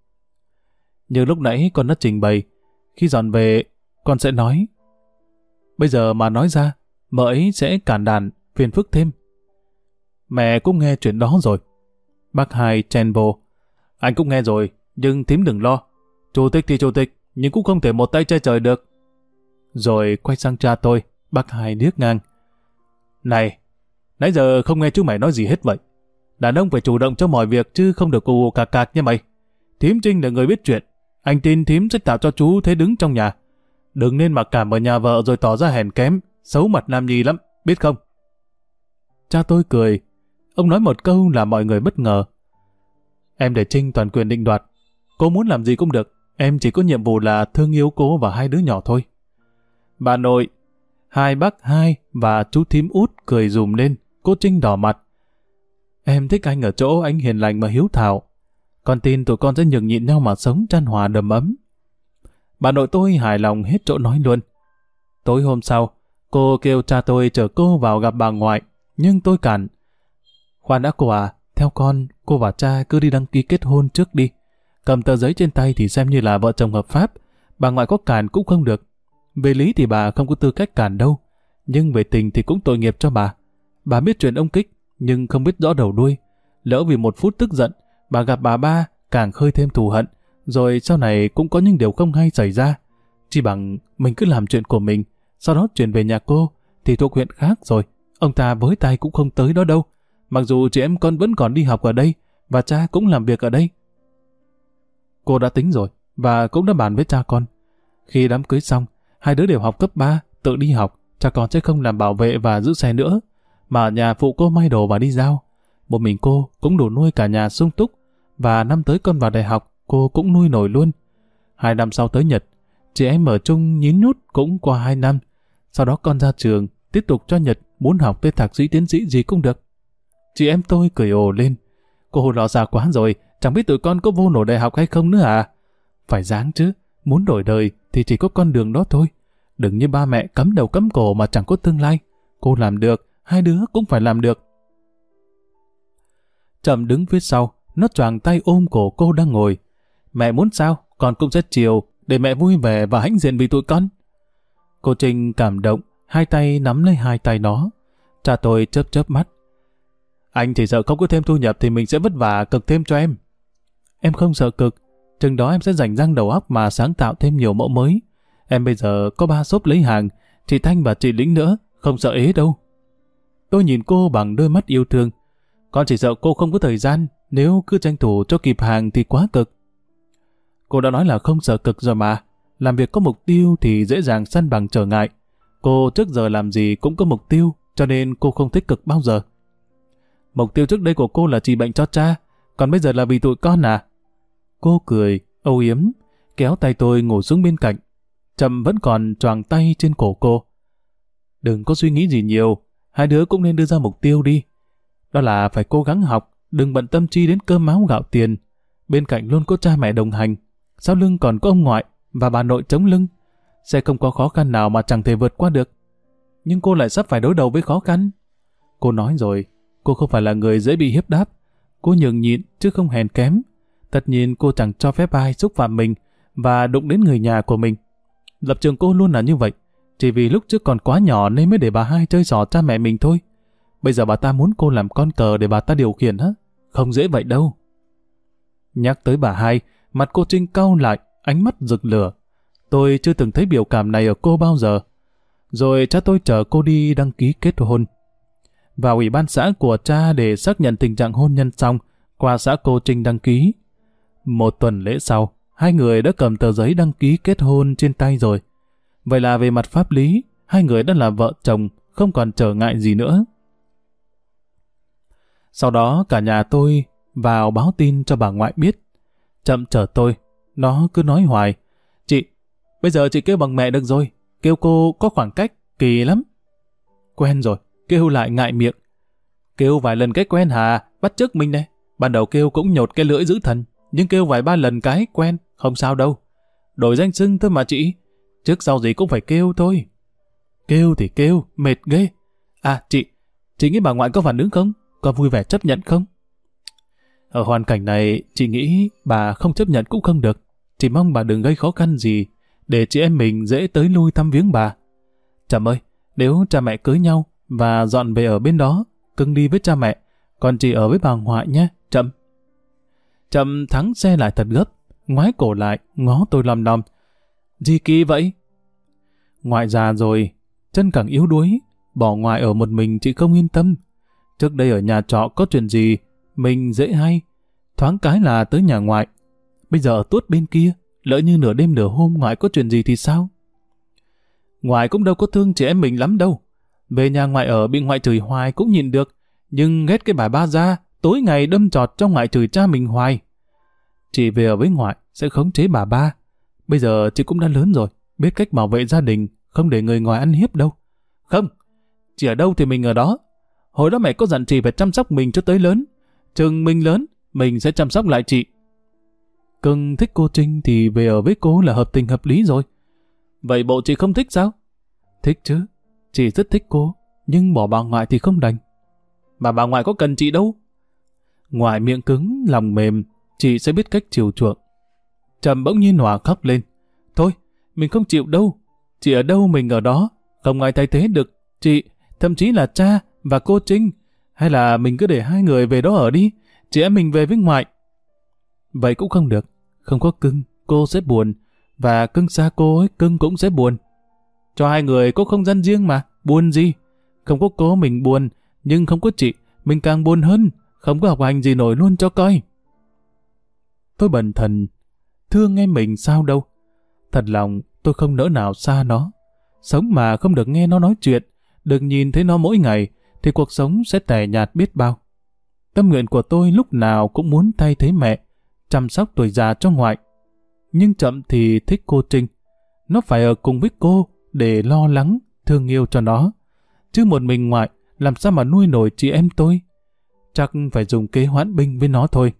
Như lúc nãy con đã trình bày, khi dọn về con sẽ nói. Bây giờ mà nói ra, mợ ấy sẽ cản đàn, phiền phức thêm. Mẹ cũng nghe chuyện đó rồi. Bác Hai chen vô. Anh cũng nghe rồi, nhưng thím đừng lo. Chủ tịch thì chủ tịch, nhưng cũng không thể một tay che trời được. Rồi quay sang cha tôi, bác Hai điếc ngang. Này, nãy giờ không nghe chú mày nói gì hết vậy. Đàn ông phải chủ động cho mọi việc chứ không được cù cạc cạc như mày. Thím Trinh là người biết chuyện. Anh tin thím sẽ tạo cho chú thế đứng trong nhà. Đừng nên mặc cảm ở nhà vợ rồi tỏ ra hèn kém, xấu mặt nam nhi lắm, biết không? Cha tôi cười. Ông nói một câu là mọi người bất ngờ. Em để Trinh toàn quyền định đoạt. Cô muốn làm gì cũng được. Em chỉ có nhiệm vụ là thương yêu cô và 2 đứa nhỏ thôi. Bà nội, 2 bác Hai và chú thím Út cười rùm lên. Cô Trinh đỏ mặt. Em thích anh ở chỗ anh hiền lành mà hiếu thảo. Con tin tụi con sẽ nhường nhịn nhau mà sống chan hòa đầm ấm. Bà nội tôi hài lòng hết chỗ nói luôn. Tối hôm sau, cô kêu cha tôi chở cô vào gặp bà ngoại, nhưng tôi cản. Khoan đã cô à, theo con, cô và cha cứ đi đăng ký kết hôn trước đi. Cầm tờ giấy trên tay thì xem như là vợ chồng hợp pháp, bà ngoại có cản cũng không được. Về lý thì bà không có tư cách cản đâu, nhưng về tình thì cũng tội nghiệp cho bà. Bà biết chuyện ông Kích, nhưng không biết rõ đầu đuôi. Lỡ vì một phút tức giận, bà gặp bà ba càng khơi thêm thù hận, rồi sau này cũng có những điều không hay xảy ra. Chỉ bằng mình cứ làm chuyện của mình, sau đó chuyển về nhà cô, thì thuộc huyện khác rồi, ông ta với tay cũng không tới đó đâu. Mặc dù chị em con vẫn còn đi học ở đây, và cha cũng làm việc ở đây. Cô đã tính rồi, và cũng đã bàn với cha con. Khi đám cưới xong, 2 đứa đều học cấp 3, tự đi học, cha con sẽ không làm bảo vệ và giữ xe nữa, mà ở nhà phụ cô may đồ và đi giao. Một mình cô cũng đủ nuôi cả nhà sung túc, và năm tới con vào đại học, cô cũng nuôi nổi luôn. 2 năm sau tới Nhật, chị em ở chung nhín nhút cũng qua 2 năm. Sau đó con ra trường, tiếp tục cho Nhật, muốn học tới thạc sĩ tiến sĩ gì cũng được. Chị em tôi cười ồ lên. Cô lo xa quá rồi, chẳng biết tụi con có vô nổi đại học hay không nữa à? Phải ráng chứ, muốn đổi đời thì chỉ có con đường đó thôi. Đừng như ba mẹ cắm đầu cắm cổ mà chẳng có tương lai. Cô làm được, 2 đứa cũng phải làm được. Trầm đứng phía sau, nó choàng tay ôm cổ cô đang ngồi. Mẹ muốn sao, con cũng sẽ chiều, để mẹ vui vẻ và hãnh diện vì tụi con. Cô Trinh cảm động, 2 tay nắm lấy 2 tay nó. Cha tôi chớp chớp mắt. Anh chỉ sợ không có thêm thu nhập thì mình sẽ vất vả cực thêm cho em. Em không sợ cực, chừng đó em sẽ rảnh rang đầu óc mà sáng tạo thêm nhiều mẫu mới. Em bây giờ có 3 shop lấy hàng, chị Thanh và chị Lĩnh nữa, không sợ ế đâu. Tôi nhìn cô bằng đôi mắt yêu thương. Con chỉ sợ cô không có thời gian, nếu cứ tranh thủ cho kịp hàng thì quá cực. Cô đã nói là không sợ cực rồi mà. Làm việc có mục tiêu thì dễ dàng săn bằng trở ngại. Cô trước giờ làm gì cũng có mục tiêu, cho nên cô không thích cực bao giờ. Mục tiêu trước đây của cô là trị bệnh cho cha, còn bây giờ là vì tụi con à? Cô cười, âu yếm, kéo tay tôi ngồi xuống bên cạnh. Trầm vẫn còn choàng tay trên cổ cô. Đừng có suy nghĩ gì nhiều, 2 đứa cũng nên đưa ra mục tiêu đi. Đó là phải cố gắng học, đừng bận tâm chi đến cơm áo gạo tiền. Bên cạnh luôn có cha mẹ đồng hành. sau lưng còn có ông ngoại và bà nội chống lưng. Sẽ không có khó khăn nào mà chẳng thể vượt qua được. Nhưng cô lại sắp phải đối đầu với khó khăn. Cô nói rồi, cô không phải là người dễ bị hiếp đáp. Cô nhường nhịn chứ không hèn kém. Tất nhiên cô chẳng cho phép ai xúc phạm mình và đụng đến người nhà của mình. Lập trường cô luôn là như vậy. Chỉ vì lúc trước còn quá nhỏ nên mới để bà hai chơi xỏ cha mẹ mình thôi. Bây giờ bà ta muốn cô làm con cờ để bà ta điều khiển á? Không dễ vậy đâu. Nhắc tới bà hai, mặt cô Trinh cau lại, ánh mắt rực lửa. Tôi chưa từng thấy biểu cảm này ở cô bao giờ. Rồi cha tôi chở cô đi đăng ký kết hôn. Vào ủy ban xã của cha để xác nhận tình trạng hôn nhân xong, qua xã cô Trinh đăng ký. Một tuần lễ sau, hai người đã cầm tờ giấy đăng ký kết hôn trên tay rồi. Vậy là về mặt pháp lý, hai người đã là vợ chồng, không còn trở ngại gì nữa. Sau đó cả nhà tôi vào báo tin cho bà ngoại biết. Chậm chở tôi, nó cứ nói hoài. Chị, bây giờ chị kêu bằng mẹ được rồi, kêu cô có khoảng cách, kỳ lắm. Quen rồi, kêu lại ngại miệng. Kêu vài lần cái quen hả, bắt chước mình này. Ban đầu kêu cũng nhột cái lưỡi dữ thần, nhưng kêu vài ba lần cái quen, không sao đâu. Đổi danh xưng thôi mà chị, trước sau gì cũng phải kêu thôi. Kêu thì kêu, mệt ghê. À chị nghĩ bà ngoại có phản ứng không? Có vui vẻ chấp nhận không? Ở hoàn cảnh này, chị nghĩ bà không chấp nhận cũng không được. Chỉ mong bà đừng gây khó khăn gì, để chị em mình dễ tới lui thăm viếng bà. Trầm ơi, nếu cha mẹ cưới nhau và dọn về ở bên đó, cưng đi với cha mẹ, còn chị ở với bà ngoại nhé, Trầm. Trầm thắng xe lại thật gấp, ngoái cổ lại, ngó tôi lom đom. Gì kỳ vậy? Ngoại già rồi, chân càng yếu đuối, bỏ ngoại ở một mình chị không yên tâm. Trước đây ở nhà trọ có chuyện gì, mình dễ hay, thoáng cái là tới nhà ngoại. Bây giờ ở tuốt bên kia, lỡ như nửa đêm nửa hôm ngoại có chuyện gì thì sao? Ngoại cũng đâu có thương chị em mình lắm đâu. Về nhà ngoại ở bị ngoại chửi hoài cũng nhịn được, nhưng ghét cái bà ba ra, tối ngày đâm chọt cho ngoại chửi cha mình hoài. Chị về ở với ngoại sẽ khống chế bà ba. Bây giờ chị cũng đã lớn rồi, biết cách bảo vệ gia đình, không để người ngoài ăn hiếp đâu. Không, chị ở đâu thì mình ở đó. Hồi đó mẹ có dặn chị phải chăm sóc mình cho tới lớn. Chừng mình lớn, mình sẽ chăm sóc lại chị. Cưng thích cô Trinh thì về ở với cô là hợp tình hợp lý rồi. Vậy bộ chị không thích sao? Thích chứ, chị rất thích cô, nhưng bỏ bà ngoại thì không đành. Mà bà ngoại có cần chị đâu. Ngoại miệng cứng, lòng mềm, chị sẽ biết cách chiều chuộng. Trầm bỗng nhiên hòa khóc lên. Thôi, mình không chịu đâu. Chị ở đâu mình ở đó, không ai thay thế được chị, thậm chí là cha và cô Trinh. Hay là mình cứ để hai người về đó ở đi, chị em mình về với ngoại. Vậy cũng không được, không có cưng, cô sẽ buồn, và cưng xa cô ấy, cưng cũng sẽ buồn. Cho hai người có không gian riêng mà, buồn gì? Không có cô mình buồn, nhưng không có chị, mình càng buồn hơn, không có học hành gì nổi luôn cho coi. Tôi bần thần, thương em mình sao đâu. Thật lòng tôi không nỡ nào xa nó. Sống mà không được nghe nó nói chuyện, được nhìn thấy nó mỗi ngày, thì cuộc sống sẽ tẻ nhạt biết bao. Tâm nguyện của tôi lúc nào cũng muốn thay thế mẹ, chăm sóc tuổi già cho ngoại. Nhưng Chậm thì thích cô Trinh. Nó phải ở cùng với cô để lo lắng, thương yêu cho nó. Chứ một mình ngoại làm sao mà nuôi nổi chị em tôi. Chắc phải dùng kế hoãn binh với nó thôi.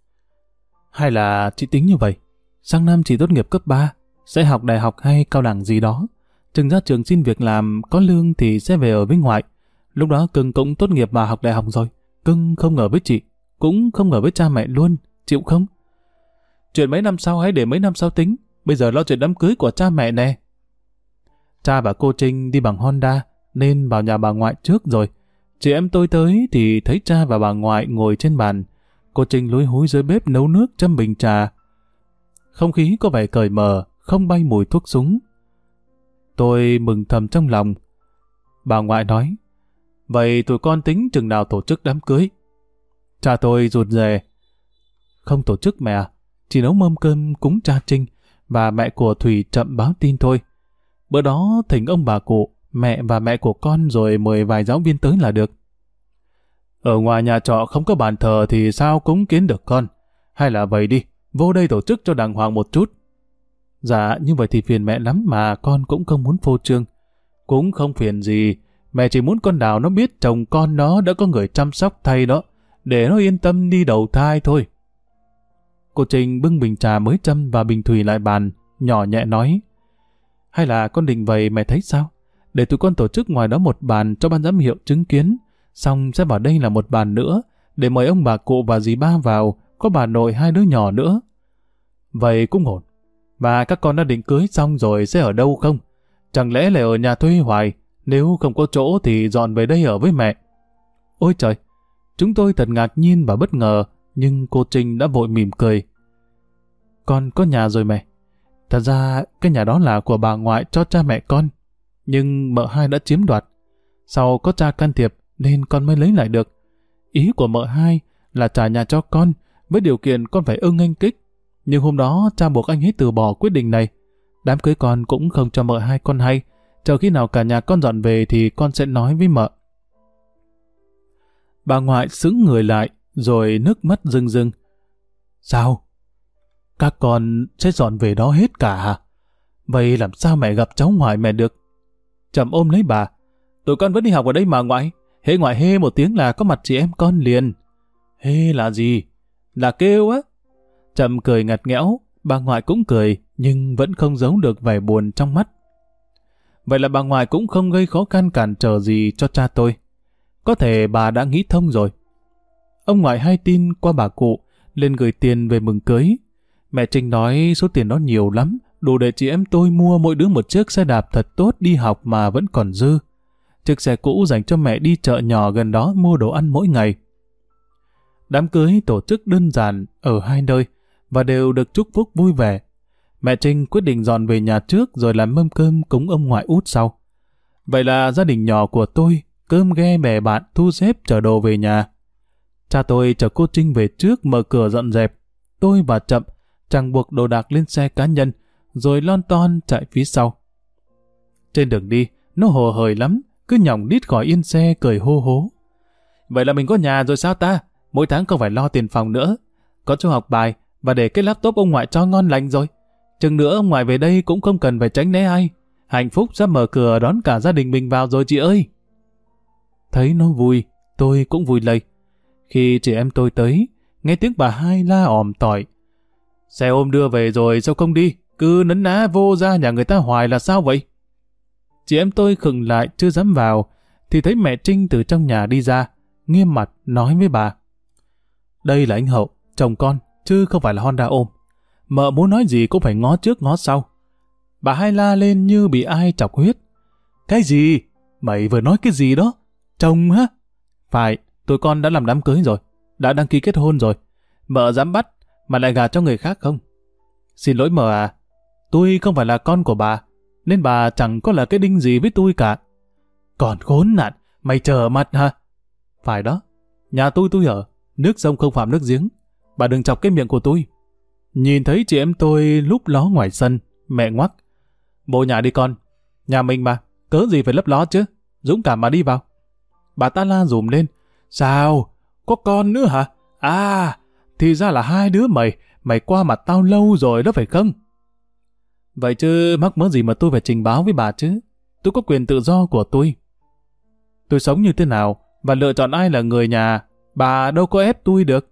Hay là chị tính như vậy, sang năm chị tốt nghiệp cấp 3, sẽ học đại học hay cao đẳng gì đó. Chừng ra trường xin việc làm có lương thì sẽ về ở với ngoại. Lúc đó cưng cũng tốt nghiệp và học đại học rồi. Cưng không ở với chị, cũng không ở với cha mẹ luôn, chịu không? Chuyện mấy năm sau hãy để mấy năm sau tính. Bây giờ lo chuyện đám cưới của cha mẹ nè. Cha và cô Trinh đi bằng Honda nên vào nhà bà ngoại trước rồi. Chị em tôi tới thì thấy cha và bà ngoại ngồi trên bàn. Cô Trinh lúi húi dưới bếp nấu nước châm bình trà. Không khí có vẻ cởi mở, không bay mùi thuốc súng. Tôi mừng thầm trong lòng. Bà ngoại nói, vậy tụi con tính chừng nào tổ chức đám cưới? Cha tôi rụt rè. Không tổ chức mẹ à? Chỉ nấu mâm cơm cúng cha Trinh và mẹ của Thủy Chậm báo tin thôi. Bữa đó thỉnh ông bà cụ, mẹ và mẹ của con rồi mời vài giáo viên tới là được. Ở ngoài nhà trọ không có bàn thờ thì sao cúng kiến được con? Hay là vậy đi, vô đây tổ chức cho đàng hoàng một chút. Dạ, như vậy thì phiền mẹ lắm mà con cũng không muốn phô trương. Cũng không phiền gì, mẹ chỉ muốn con Đào nó biết chồng con nó đã có người chăm sóc thay đó, để nó yên tâm đi đầu thai thôi. Cô Trinh bưng bình trà mới châm và bình thủy lại bàn, nhỏ nhẹ nói: hay là con định vậy mẹ thấy sao? Để tụi con tổ chức ngoài đó một bàn cho ban giám hiệu chứng kiến, xong sẽ vào đây là một bàn nữa, để mời ông bà cụ và dì ba vào, có bà nội 2 đứa nhỏ nữa. Vậy cũng ổn. Và các con đã định cưới xong rồi sẽ ở đâu không? Chẳng lẽ lại ở nhà thuê hoài? Nếu không có chỗ thì dọn về đây ở với mẹ. Ôi trời! Chúng tôi thật ngạc nhiên và bất ngờ, nhưng cô Trinh đã vội mỉm cười. Con có nhà rồi mẹ. Thật ra cái nhà đó là của bà ngoại cho cha mẹ con, nhưng mợ hai đã chiếm đoạt. Sau có cha can thiệp nên con mới lấy lại được. Ý của mợ hai là trả nhà cho con, với điều kiện con phải ưng anh Kích. Nhưng hôm đó cha buộc anh ấy từ bỏ quyết định này. Đám cưới con cũng không cho mợ hai con hay. Chờ khi nào cả nhà con dọn về thì con sẽ nói với mợ. Bà ngoại sững người lại, rồi nước mắt rưng rưng. Sao? Các con sẽ dọn về đó hết cả hả? Vậy làm sao mẹ gặp cháu ngoại mẹ được? Trầm ôm lấy bà. Tụi con vẫn đi học ở đây mà ngoại. Hễ ngoại hê một tiếng là có mặt chị em con liền. Hê là gì? Là kêu á. Trầm cười ngặt nghẽo. Bà ngoại cũng cười, nhưng vẫn không giấu được vẻ buồn trong mắt. Vậy là bà ngoại cũng không gây khó khăn cản trở gì cho cha tôi. Có thể bà đã nghĩ thông rồi. Ông ngoại hay tin qua bà cụ lên gửi tiền về mừng cưới. Mẹ Trinh nói số tiền đó nhiều lắm, đủ để chị em tôi mua mỗi đứa một chiếc xe đạp thật tốt đi học mà vẫn còn dư. Chiếc xe cũ dành cho mẹ đi chợ nhỏ gần đó mua đồ ăn mỗi ngày. Đám cưới tổ chức đơn giản ở 2 nơi và đều được chúc phúc vui vẻ. Mẹ Trinh quyết định dọn về nhà trước rồi làm mâm cơm cúng ông ngoại út sau. Vậy là gia đình nhỏ của tôi cơm ghe bè bạn thu xếp chở đồ về nhà. Cha tôi chở cô Trinh về trước mở cửa dọn dẹp. Tôi và Chậm chằng buộc đồ đạc lên xe cá nhân rồi lon ton chạy phía sau. Trên đường đi, nó hồ hởi lắm, cứ nhỏng đít khỏi yên xe cười hô hố. Vậy là mình có nhà rồi sao ta? Mỗi tháng không phải lo tiền phòng nữa. Có chỗ học bài và để cái laptop ông ngoại cho ngon lành rồi. Chừng nữa ông ngoại về đây cũng không cần phải tránh né ai. Hạnh phúc sắp mở cửa đón cả gia đình mình vào rồi chị ơi. Thấy nó vui, tôi cũng vui lây. Khi chị em tôi tới, nghe tiếng bà hai la òm tỏi. Xe ôm đưa về rồi sao không đi? Cứ nấn ná vô ra nhà người ta hoài là sao vậy? Chị em tôi khựng lại chưa dám vào, thì thấy mẹ Trinh từ trong nhà đi ra, nghiêm mặt nói với bà. Đây là anh Hậu, chồng con, chứ không phải là Honda ôm. Mợ muốn nói gì cũng phải ngó trước ngó sau. Bà hai la lên như bị ai chọc huyết. Cái gì? Mày vừa nói cái gì đó? Chồng hả? Phải, tụi con đã làm đám cưới rồi, đã đăng ký kết hôn rồi. Mợ dám bắt mà lại gả cho người khác không? Xin lỗi mợ à, tôi không phải là con của bà, nên bà chẳng có là cái đinh gì với tôi cả. Còn khốn nạn, mày trở mặt hả? Phải đó, nhà tôi ở, nước sông không phạm nước giếng. Bà đừng chọc cái miệng của tôi. Nhìn thấy chị em tôi lúp ló ngoài sân, mẹ ngoắc. Bộ nhà đi con, nhà mình mà, cớ gì phải lấp ló chứ, dũng cảm mà đi vào. Bà ta la dùm lên. Sao? Có con nữa hả? À, thì ra là 2 đứa mày qua mặt tao lâu rồi đó phải không? Vậy chứ mắc mớ gì mà tôi phải trình báo với bà chứ? Tôi có quyền tự do của tôi. Tôi sống như thế nào và lựa chọn ai là người nhà, bà đâu có ép tôi được.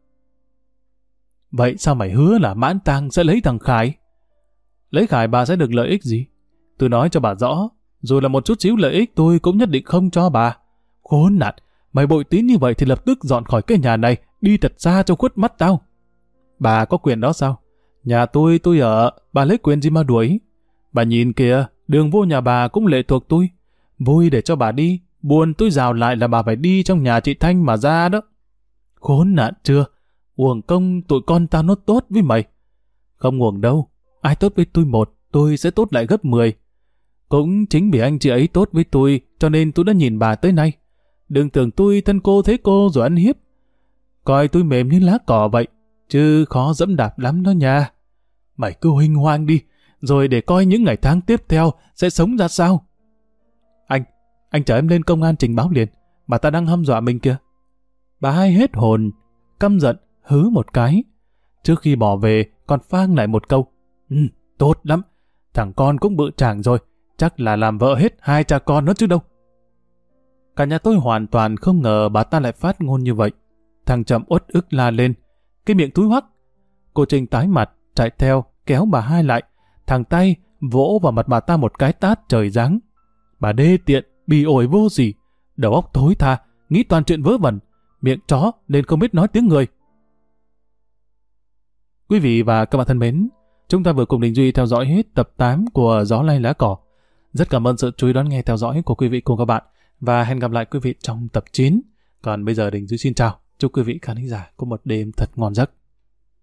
Vậy sao mày hứa là mãn tang sẽ lấy thằng Khải? Lấy Khải bà sẽ được lợi ích gì? Tôi nói cho bà rõ, dù là một chút xíu lợi ích tôi cũng nhất định không cho bà. Khốn nạn, mày bội tín như vậy thì lập tức dọn khỏi cái nhà này, đi thật xa cho khuất mắt tao. Bà có quyền đó sao? Nhà tôi ở, bà lấy quyền gì mà đuổi? Bà nhìn kìa, đường vô nhà bà cũng lệ thuộc tôi. Vui để cho bà đi, buồn tôi rào lại là bà phải đi trong nhà chị Thanh mà ra đó. Khốn nạn chưa? Uổng công tụi con tao nó tốt với mày. Không uổng đâu, ai tốt với tôi 1, tôi sẽ tốt lại gấp 10. Cũng chính vì anh chị ấy tốt với tôi, cho nên tôi đã nhìn bà tới nay. Đừng tưởng tôi thân cô thế cô rồi ăn hiếp. Coi tôi mềm như lá cỏ vậy, chứ khó dẫm đạp lắm đó nha. Mày cứ huênh hoang đi, rồi để coi những ngày tháng tiếp theo sẽ sống ra sao. Anh chở em lên công an trình báo liền, bà ta đang hăm dọa mình kìa. Bà hai hết hồn, căm giận, hứ một cái. Trước khi bỏ về, còn phang lại một câu. Tốt lắm, thằng con cũng bự tràng rồi, chắc là làm vợ hết 2 cha con nó chứ đâu. Cả nhà tôi hoàn toàn không ngờ bà ta lại phát ngôn như vậy. Thằng Chậm uất ức la lên, cái miệng túi hoắc. Cô Trinh tái mặt, chạy theo, kéo bà hai lại. Thằng tay vỗ vào mặt bà ta một cái tát trời giáng. Bà đê tiện, bỉ ổi vô sỉ, đầu óc thối tha, nghĩ toàn chuyện vớ vẩn, miệng chó nên không biết nói tiếng người. Quý vị và các bạn thân mến, chúng ta vừa cùng Đình Duy theo dõi hết tập 8 của Gió Lay Lá Cỏ. Rất cảm ơn sự chú ý đón nghe theo dõi của quý vị cùng các bạn, và hẹn gặp lại quý vị trong tập 9. Còn bây giờ Đình Duy xin chào, chúc quý vị khán giả có một đêm thật ngon giấc.